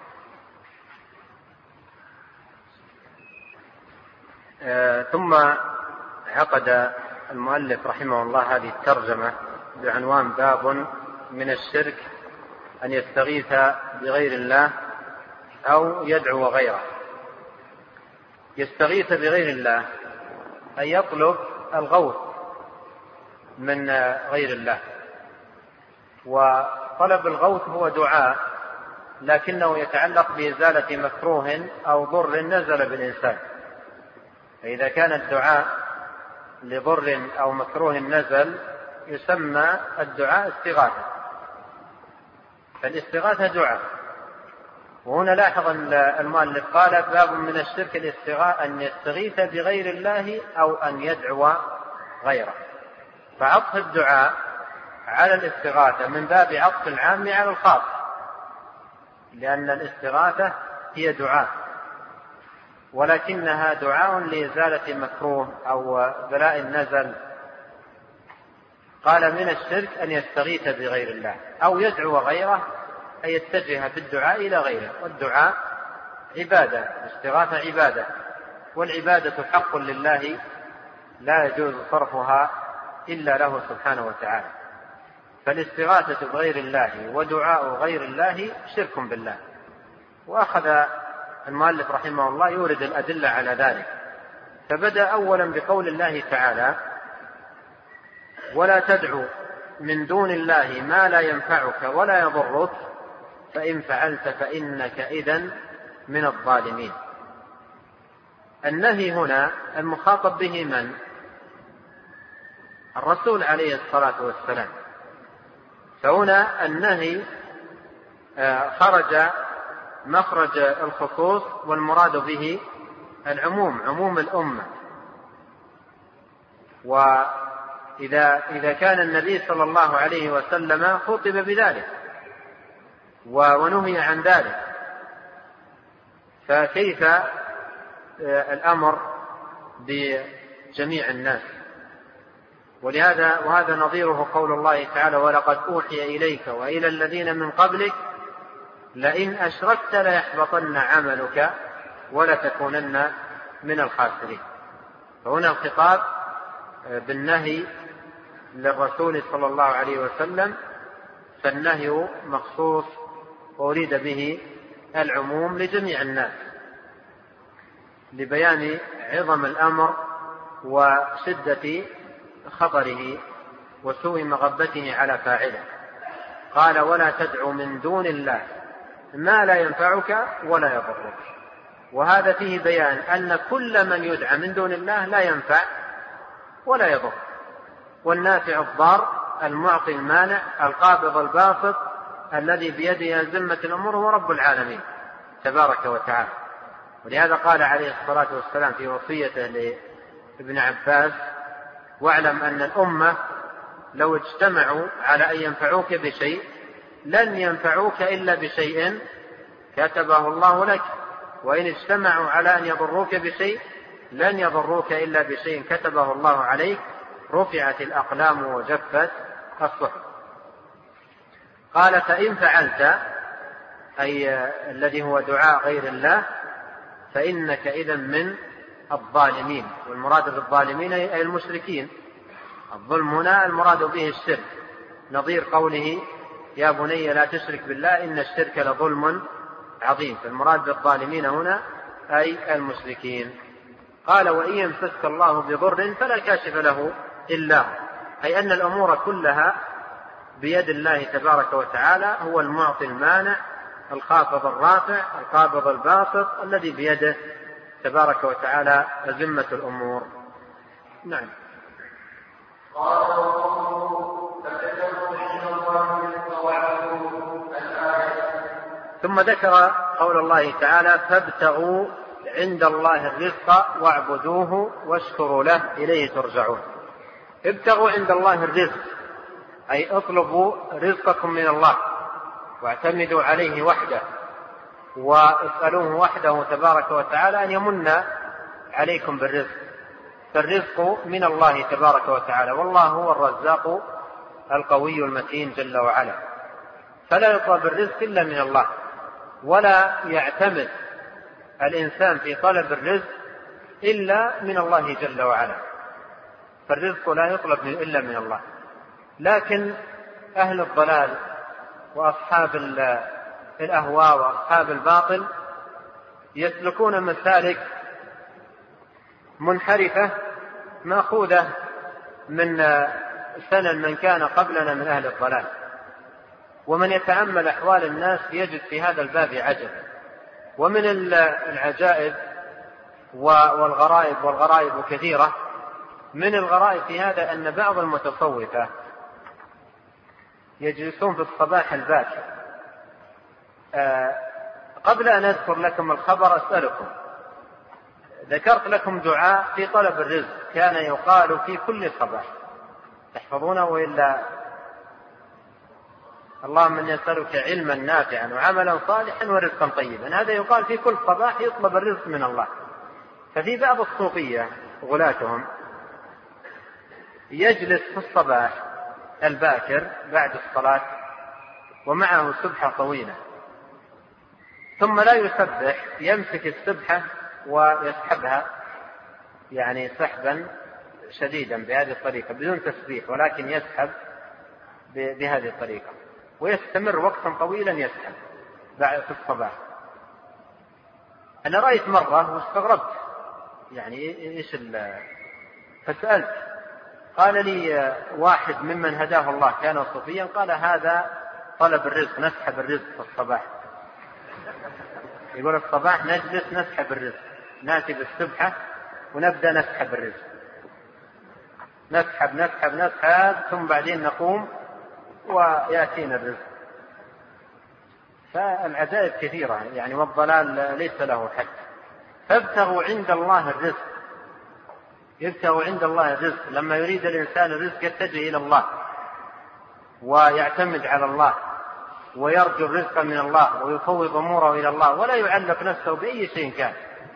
آه ثم عقد المؤلف رحمه الله هذه الترجمة بعنوان: باب من الشرك أن يستغيث بغير الله أو يدعو غيره. يستغيث بغير الله أن يطلب الغوث من غير الله، وطلب الغوث هو دعاء، لكنه يتعلق بإزالة مكروه أو ضر نزل بالإنسان. فإذا كان الدعاء لضر أو مكروه نزل يسمى الدعاء استغاثة، فالاستغاثة دعاء. وهنا لاحظ المؤلف قال: باب من الشرك أن يستغيث بغير الله أو أن يدعو غيره، فعطف الدعاء على الاستغاثة من باب عطف العام على الخاص، لأن الاستغاثة هي دعاء، ولكنها دعاء لإزالة مكروه أو بلاء نزل. قال: من الشرك أن يستغيث بغير الله أو يدعو غيره، أن يتجه بالدعاء إلى غيره. والدعاء عبادة، الاستغاثة عبادة، والعبادة حق لله لا يجوز صرفها إلا له سبحانه وتعالى. فالاستغاثة بغير الله ودعاء غير الله شرك بالله. وأخذ المؤلف رحمه الله يورد الأدلة على ذلك، فبدأ أولا بقول الله تعالى: ولا تدعو من دون الله ما لا ينفعك ولا يضرك، فإن فعلت فإنك إذن من الظالمين. النهي هنا المخاطب به من؟ الرسول عليه الصلاة والسلام. فهنا النهي خرج مخرج الخصوص، والمراد به العموم، عموم الأمة. وإذا إذا كان النبي صلى الله عليه وسلم خطب بذلك ونهي عن ذلك، فكيف الأمر بجميع الناس؟ ولهذا وهذا نظيره قول الله تعالى: ولقد أوحي إليك وإلى الذين من قبلك لئن أشركت ليحبطن عملك ولتكونن من الخاسرين. فهنا الخطاب بالنهي للرسول صلى الله عليه وسلم، فالنهي مخصوص أريد به العموم لجميع الناس، لبيان عظم الأمر وشدة خطره وسوء مغبته على فاعله. قال ولا تدع من دون الله ما لا ينفعك ولا يضرك. وهذا فيه بيان أن كل من يدعى من دون الله لا ينفع ولا يضر، والنافع الضار المعطي المانع القابض الباسط الذي بيده ذمة الأمور هو رب العالمين تبارك وتعالى. ولهذا قال عليه الصلاة والسلام في وصيته لابن عباس: واعلم أن الأمة لو اجتمعوا على أن ينفعوك بشيء لن ينفعوك إلا بشيء كتبه الله لك، وإن اجتمعوا على أن يضروك بشيء لن يضروك إلا بشيء كتبه الله عليك، رفعت الأقلام وجفت الصحف. قال فإن فعلت، أي الذي هو دعاء غير الله، فإنك إذن من الظالمين. والمراد بالظالمين أي المشركين. الظلم هنا المراد به الشرك، نظير قوله يا بني لا تشرك بالله إن الشرك لظلم عظيم. فالمراد بالظالمين هنا أي المشركين. قال وإن يمسسك الله بضر فلا كاشف له إلا هو، أي أن الأمور كلها بيد الله تبارك وتعالى، هو المعطي المانع الخافض الرافع القابض الباسط الذي بيده تبارك وتعالى ذمة الأمور. نعم. ثم ذكر قول الله تعالى فابتغوا عند الله الرزق واعبدوه واشكروا له إليه ترجعون. ابتغوا عند الله الرزق أي اطلبوا رزقكم من الله واعتمدوا عليه وحده، واسألوه وحده تبارك وتعالى أن يمن عليكم بالرزق. فالرزق من الله تبارك وتعالى، والله هو الرزاق القوي المتين جل وعلا، فلا يطلب الرزق إلا من الله، ولا يعتمد الإنسان في طلب الرزق إلا من الله جل وعلا. فالرزق لا يطلب إلا من الله. لكن أهل الضلال وأصحاب الأهواء وأصحاب الباطل يسلكون مسالك منحرفة مأخوذة من سنن من كان قبلنا من أهل الضلال. ومن يتأمل أحوال الناس يجد في هذا الباب عجب. ومن العجائب والغرائب والغرائب كثيرة. من الغرائب في هذا أن بعض المتصوفة يجلسون في الصباح الباكر. قبل أن أذكر لكم الخبر أسألكم، ذكرت لكم دعاء في طلب الرزق كان يقال في كل صباح، تحفظونه وإلا؟ اللهم إني أسألك علما نافعا وعملا صالحا ورزقا طيبا. هذا يقال في كل صباح يطلب الرزق من الله. ففي بعض الصوفية غلاتهم يجلس في الصباح الباكر بعد الصلاة ومعه سبحة طويلة، ثم لا يسبح، يمسك السبحة ويسحبها يعني سحبا شديدا بهذه الطريقة بدون تسبيح، ولكن يسحب بهذه الطريقة ويستمر وقتا طويلا يسحب بعد في الصباح. أنا رأيت مرة واستغربت يعني إيش فسألت، قال لي واحد ممن هداه الله كان صوفيا، قال هذا طلب الرزق، نسحب الرزق في الصباح. يقول الصباح نجلس نسحب الرزق، نأتي بالسبحة ونبدأ نسحب الرزق، نسحب نسحب نسحب ثم بعدين نقوم ويأتينا الرزق. فالعجائب كثيرة يعني، والضلال ليس له حد. فابتغوا عند الله الرزق، يبتغوا عند الله الرزق. لما يريد الإنسان الرزق يتجه إلى الله ويعتمد على الله ويرجو الرزق من الله ويفوض أموره إلى الله، ولا يعلق نفسه بأي شيء كان،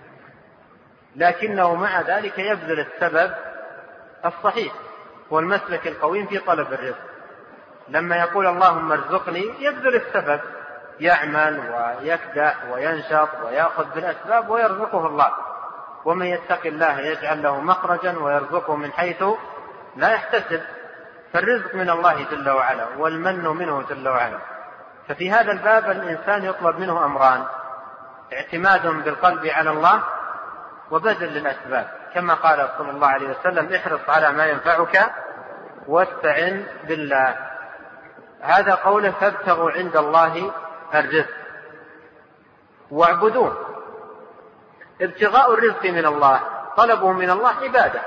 لكنه مع ذلك يبذل السبب الصحيح والمسلك القويم في طلب الرزق. لما يقول اللهم ارزقني يبذل السبب، يعمل ويكدح وينشط ويأخذ بالأسباب ويرزقه الله. ومن يتق الله يجعل له مخرجا ويرزقه من حيث لا يحتسب. فالرزق من الله جل وعلا والمن منه جل وعلا. ففي هذا الباب الإنسان يطلب منه أمران: اعتماد بالقلب على الله وبذل للأسباب، كما قال صلى الله عليه وسلم احرص على ما ينفعك واستعن بالله. هذا قوله فابتغوا عند الله الرزق واعبدوه. ابتغاء الرزق من الله، طلبه من الله عبادة.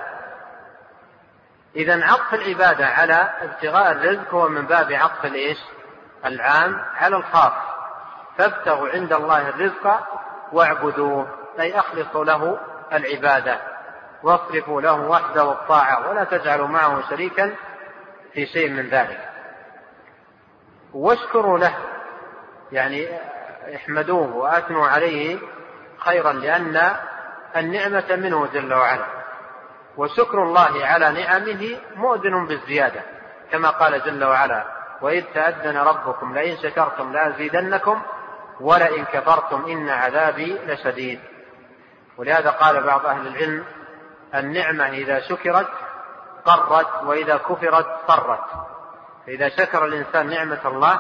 إذن عطف العبادة على ابتغاء الرزق هو من باب عطف الإيش؟ العام على الخاص. فابتغوا عند الله الرزق واعبدوه، أي أخلصوا له العبادة واصرفوا له وحده الطاعة ولا تجعلوا معه شريكا في شيء من ذلك. واشكروا له، يعني احمدوه وأثنوا عليه خيرا، لأن النعمة منه جل وعلا، وشكر الله على نعمه مؤذن بالزيادة، كما قال جل وعلا وإذ تأذن ربكم لئن شكرتم لأزيدنكم ولئن كفرتم إن عذابي لشديد. ولهذا قال بعض أهل العلم النعمة إذا شكرت قرت وإذا كفرت صرت. فإذا شكر الإنسان نعمة الله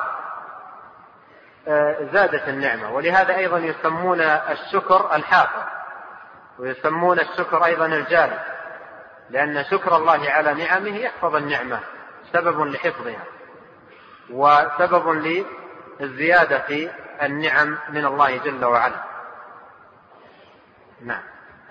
زادت النعمة. ولهذا أيضا يسمون الشكر الحافظ، ويسمون الشكر أيضا الجاري، لأن شكر الله على نعمه يحفظ النعمة، سبب لحفظها وسبب للزيادة في النعم من الله جل وعلا. نعم.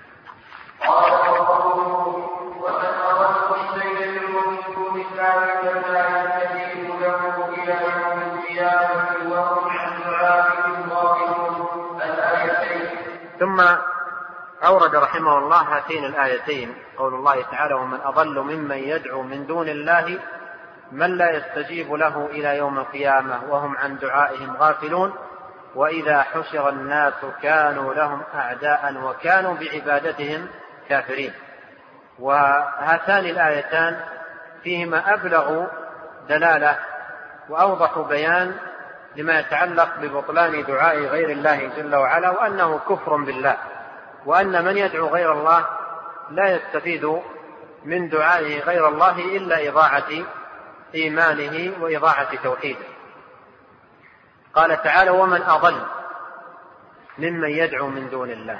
ثم أورد رحمه الله هاتين الآيتين، قول الله تعالى ومن أضل ممن يدعو من دون الله من لا يستجيب له إلى يوم القيامة وهم عن دعائهم غافلون وإذا حشر الناس كانوا لهم أعداء وكانوا بعبادتهم كافرين. وهاتان الآيتان فيهما أبلغ دلالة وأوضح بيان لما يتعلق ببطلان دعاء غير الله جل وعلا، وأنه كفر بالله، وأن من يدعو غير الله لا يستفيد من دعائه غير الله إلا إضاعة إيمانه وإضاعة توحيده. قال تعالى ومن أضل ممن يدعو من دون الله.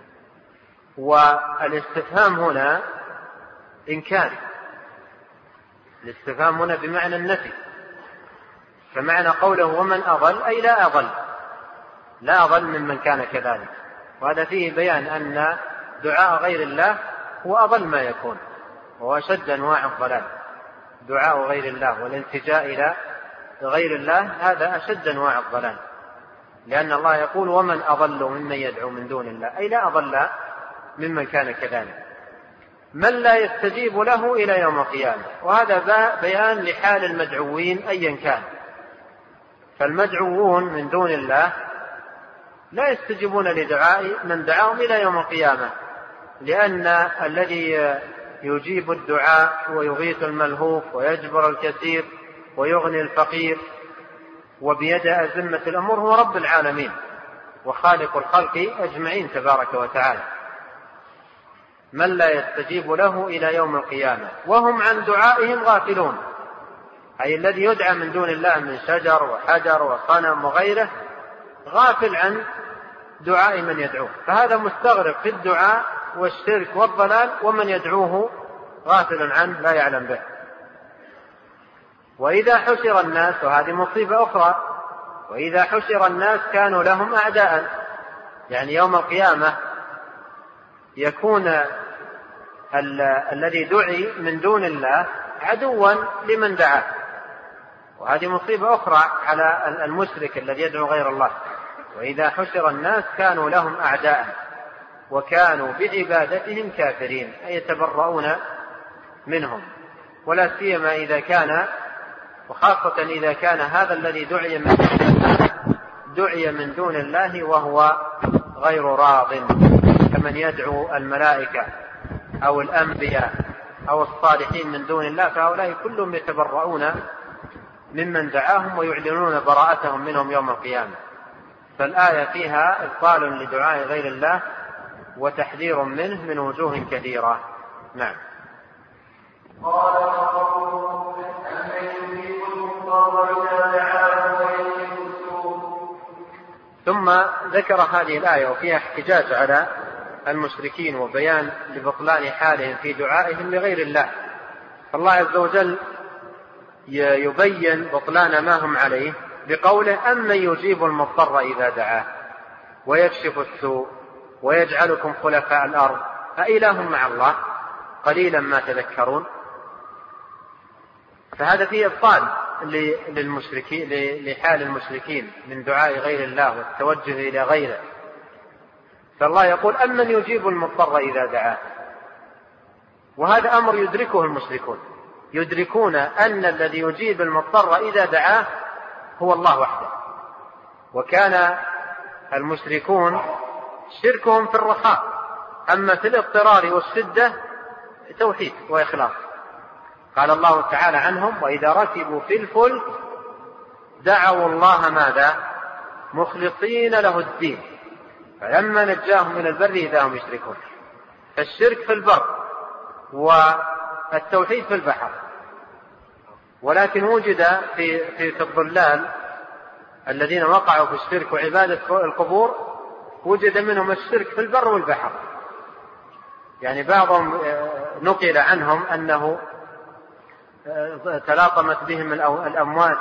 والاستفهام هنا إنكار، الاستفهام هنا بمعنى النفي، فمعنى قوله ومن أضل أي لا أضل، لا أضل ممن كان كذلك. وهذا فيه بيان أن دعاء غير الله هو أضل ما يكون، وهو أشد أنواع الضلال. دعاء غير الله والالتجاء إلى غير الله هذا أشد أنواع الضلال، لأن الله يقول ومن أضل ممن يدعو من دون الله، أي لا أضل ممن كان كذلك. من لا يستجيب له إلى يوم القيامة، وهذا بيان لحال المدعوين أيا كان. فالمدعوون من دون الله لا يستجيبون لدعاء من دعاهم إلى يوم القيامة، لأن الذي يجيب الدعاء ويغيث الملهوف ويجبر الكثير ويغني الفقير وبيد أزمة الأمور هو رب العالمين وخالق الخلق أجمعين تبارك وتعالى. من لا يستجيب له إلى يوم القيامة وهم عن دعائهم غافلون، أي الذي يدعى من دون الله من شجر وحجر وصنم وغيره غافل عن دعاء من يدعوه، فهذا مستغرق في الدعاء والشرك والضلال، ومن يدعوه غافل عنه لا يعلم به. وإذا حشر الناس، وهذه مصيبة أخرى، وإذا حشر الناس كانوا لهم أعداء، يعني يوم القيامة يكون ال- الذي دعي من دون الله عدوا لمن دعاه، وهذه مصيبة أخرى على المشرك الذي يدعو غير الله. وإذا حشر الناس كانوا لهم أعداء وكانوا بعبادتهم كافرين، أي يتبرؤون منهم. ولا سيما إذا كان، وخاصة إذا كان هذا الذي دعي من دعي من دون الله وهو غير راض، كمن يدعو الملائكة أو الأنبياء أو الصالحين من دون الله، فهؤلاء كلهم يتبرؤون ممن دعاهم ويعلنون براءتهم منهم يوم القيامة. فالآية فيها إبطال لدعاء غير الله وتحذير منه من وجوه كثيرة. نعم. ثم ذكر هذه الآية وفيها احتجاج على المشركين وبيان لبطلان حالهم في دعائهم لغير الله، فالله عز وجل يبين بطلان ما هم عليه بقوله أمن يجيب المضطر إذا دعاه ويكشف السوء ويجعلكم خلفاء الأرض أإله مع الله قليلا ما تذكرون. فهذا فيه إبطال للمشركين لحال المشركين من دعاء غير الله والتوجه إلى غيره. فالله يقول أمن يجيب المضطر إذا دعاه، وهذا أمر يدركه المشركون، يدركون أن الذي يجيب المضطر إذا دعاه هو الله وحده. وكان المشركون شركهم في الرخاء، أما في الاضطرار والشدة توحيد وإخلاص. قال الله تعالى عنهم وإذا ركبوا في الفلك دعوا الله ماذا مخلصين له الدين فلما نجاهم من البر إذا هم يشركون. فالشرك في البر والتوحيد في البحر. ولكن وجد في في الضلال الذين وقعوا في الشرك وعبادة القبور وجد منهم الشرك في البر والبحر. يعني بعضهم نقل عنهم أنه تلاطمت بهم الأمواج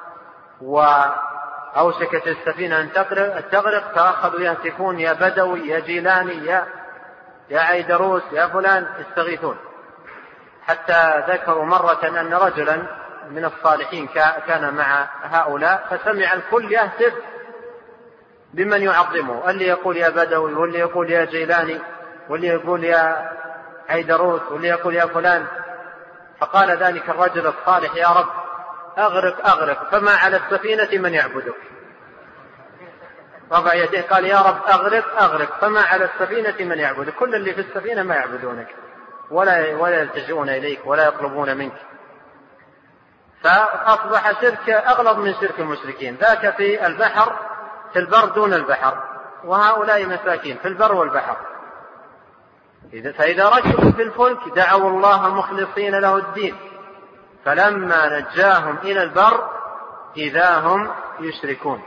وأوشكت السفينة أن تغرق فأخذوا يهتفون يا بدوي يا جيلاني يا يا عيدروس يا فلان يستغيثون، حتى ذكروا مرة أن رجلا من الصالحين كان مع هؤلاء فسمع الكل يهتف بمن يعظمه، اللي يقول يا بدوي واللي يقول يا جيلاني واللي يقول يا عيدروس واللي يقول يا فلان. فقال ذلك الرجل الصالح يا رب أغرق أغرق فما على السفينة من يعبدك. رفع يديه قال يا رب أغرق أغرق فما على السفينة من يعبدك. كل اللي في السفينة ما يعبدونك ولا ولا يلتجئون إليك ولا يطلبون منك. فأصبح شرك أغلظ من شرك المشركين، ذاك في البحر في البر دون البحر، وهؤلاء مساكين في البر والبحر. فإذا ركبوا في الفلك دعوا الله مخلصين له الدين فلما نجاهم إلى البر إذا هم يشركون.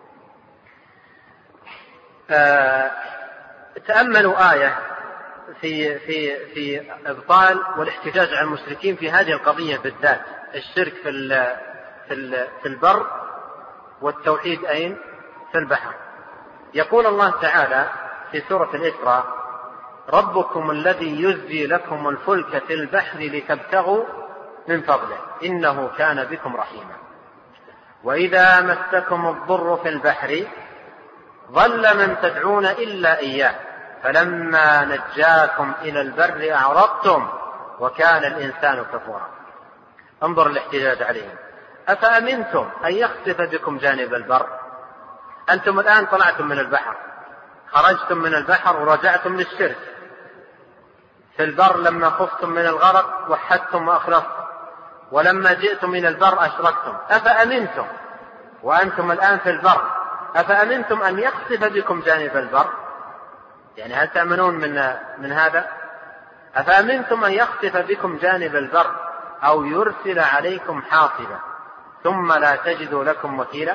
آه تأملوا آية في في في إبطال والاحتجاج على المشركين في هذه القضية بالذات، الشرك في ال في ال في البر والتوحيد أين في البحر. يقول الله تعالى في سورة الإسراء ربكم الذي يزجي لكم الفلك في البحر لتبتغوا من فضله إنه كان بكم رحيما وإذا مسكم الضر في البحر ضل من تدعون إلا إياه فلما نجاكم إلى البر أعرضتم وكان الإنسان كفورا. انظر الاحتجاج عليهم. أفأمنتم أن يخسف بكم جانب البر؟ أنتم الآن طلعتم من البحر، خرجتم من البحر ورجعتم للشرك. في البر لما خفتم من الغرق وحدتم وأخلصتم، ولما جئتم من البر أشركتم. أفأمنتم وأنتم الآن في البر أفأمنتم أن يخسف بكم جانب البر؟ يعني هل تأمنون من, من هذا؟ أفأمنتم أن يخسف بكم جانب البر أو يرسل عليكم حاصبا ثم لا تجدوا لكم وكيلا؟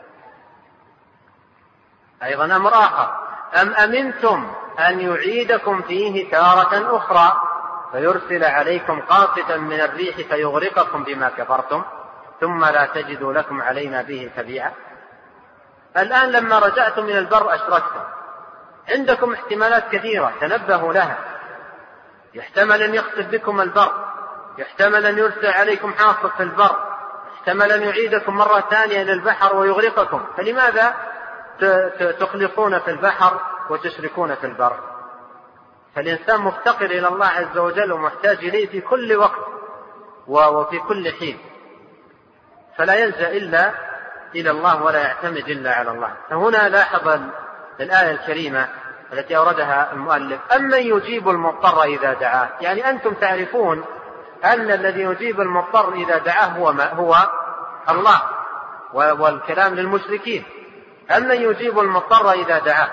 أيضا أمر آخر أم أمنتم أن يعيدكم فيه تارة أخرى فيرسل عليكم قاصفا من الريح فيغرقكم بما كفرتم ثم لا تجدوا لكم علينا به تبيعا. الآن لما رجعتم من البر أشركتم، عندكم احتمالات كثيرة تنبهوا لها. يحتمل أن يخسف بكم البر، يحتمل أن يرسل عليكم حاصب في البر، يحتمل أن يعيدكم مرة ثانية إلى البحر ويغرقكم. فلماذا تخلصون في البحر وتشركون في البر؟ فالإنسان مفتقر إلى الله عز وجل ومحتاج إليه في كل وقت وفي كل حين، فلا يلجأ إلا إلى الله ولا يعتمد إلا على الله. فهنا لاحظ الآية الكريمة التي أوردها المؤلف أمن يجيب المضطر إذا دعاه، يعني أنتم تعرفون أن الذي يجيب المضطر إذا دعاه هو, ما هو الله، والكلام للمشركين. أمن يجيب المضطر إذا دعاه،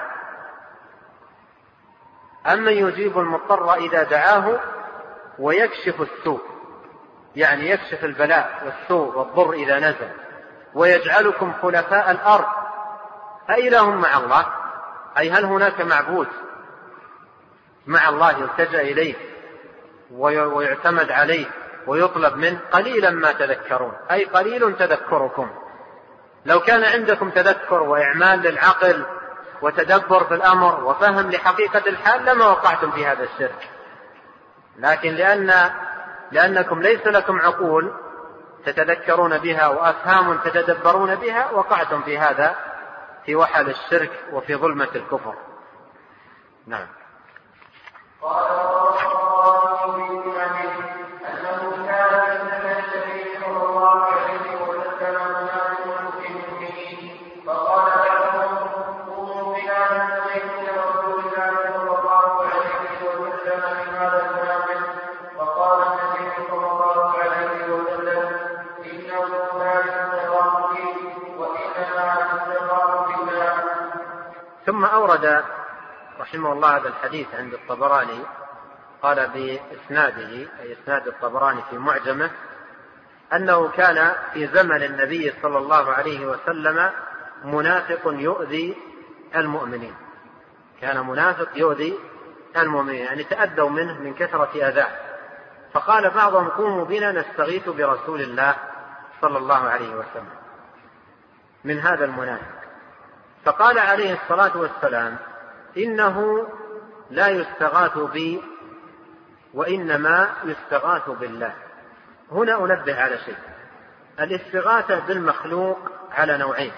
أمن يجيب المضطر إذا دعاه ويكشف السوء، يعني يكشف البلاء والسوء والضر إذا نزل، ويجعلكم خلفاء الأرض أإله مع الله؟ أي هل هناك معبود مع الله يلتجأ إليه ويعتمد عليه ويطلب منه قليلا ما تذكرون، أي قليل تذكركم. لو كان عندكم تذكر وإعمال للعقل وتدبر في الأمر وفهم لحقيقة الحال لما وقعتم في هذا الشرك، لكن لأن لأنكم ليس لكم عقول تتذكرون بها وأفهام تتدبرون بها وقعتم في هذا، في وحل الشرك وفي ظلمة الكفر. نعم. ثم أورد رحمه الله هذا الحديث عند الطبراني، قال بإسناده أي إسناد الطبراني في معجمه أنه كان في زمن النبي صلى الله عليه وسلم منافق يؤذي المؤمنين، كان منافق يؤذي المؤمنين يعني تأذوا منه من كثرة أذاه، فقال بعضهم قوموا بنا نستغيث برسول الله صلى الله عليه وسلم من هذا المنافق، فقال عليه الصلاة والسلام إنه لا يستغاث بي وإنما يستغاث بالله. هنا أنبه على شيء، الاستغاثة بالمخلوق على نوعين: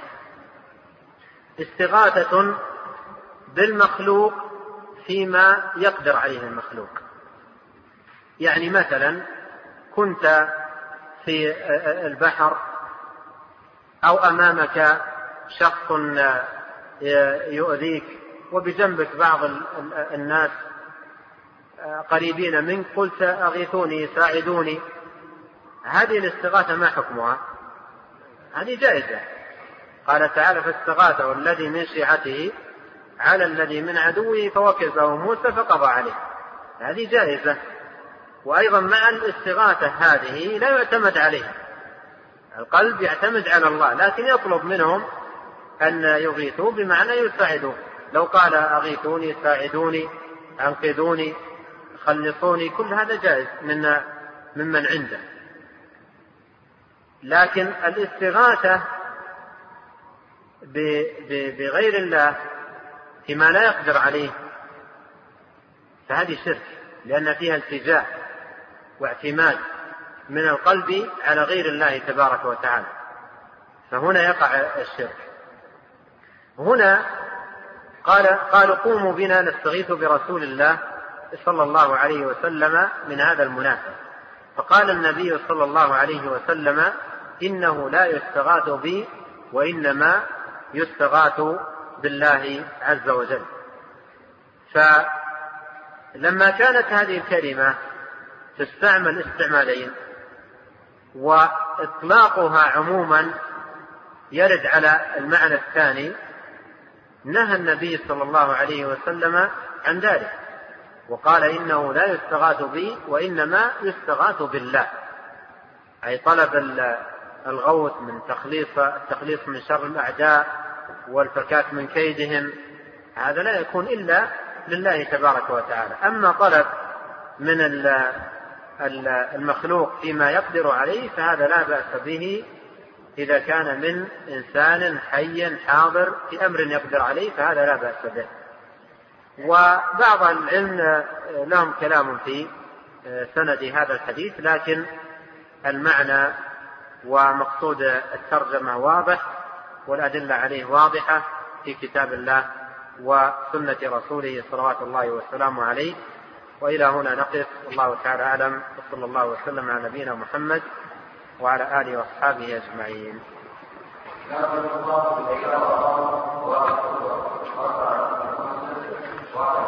استغاثة بالمخلوق فيما يقدر عليه المخلوق، يعني مثلا كنت في البحر أو أمامك شخص يؤذيك وبجنبك بعض الناس قريبين منك، قلت أغيثوني ساعدوني، هذه الاستغاثة ما حكمها؟ هذه جائزة. قال تعالى فاستغاثه الذي من شيعته على الذي من عدوه فوكزه موسى فقضى عليه، هذه جائزة. وأيضا مع الاستغاثة هذه لا يعتمد عليها، القلب يعتمد على الله، لكن يطلب منهم أن يغيثوا بمعنى يساعدوا. لو قال أغيثوني ساعدوني أنقذوني خلصوني كل هذا جائز من ممن عنده. لكن الاستغاثة بغير الله فيما لا يقدر عليه فهذه شرك، لأن فيها التجاء واعتماد من القلب على غير الله تبارك وتعالى، فهنا يقع الشرك. هنا قال قالوا قوموا بنا نستغيث برسول الله صلى الله عليه وسلم من هذا المنافق، فقال النبي صلى الله عليه وسلم إنه لا يستغاث بي وإنما يستغاث بالله عز وجل. فلما كانت هذه الكلمة تستعمل استعمالين وإطلاقها عموما يرد على المعنى الثاني، نهى النبي صلى الله عليه وسلم عن ذلك وقال إنه لا يستغاث بي وإنما يستغاث بالله، أي طلب الغوث من تخليص التخليص من شر الأعداء والفكاك من كيدهم، هذا لا يكون إلا لله تبارك وتعالى. أما طلب من المخلوق فيما يقدر عليه فهذا لا بأس به إذا كان من إنسان حي حاضر في أمر يقدر عليه، فهذا لا بأس به. وبعض العلم لهم كلام في سند هذا الحديث، لكن المعنى ومقصود الترجمة واضح والأدلة عليه واضحة في كتاب الله وسنة رسوله صلوات الله والسلام عليه. وإلى هنا نقف، والله تعالى أعلم، وصلى الله وسلم على نبينا محمد وعلى آله وأصحابه أجمعين. الله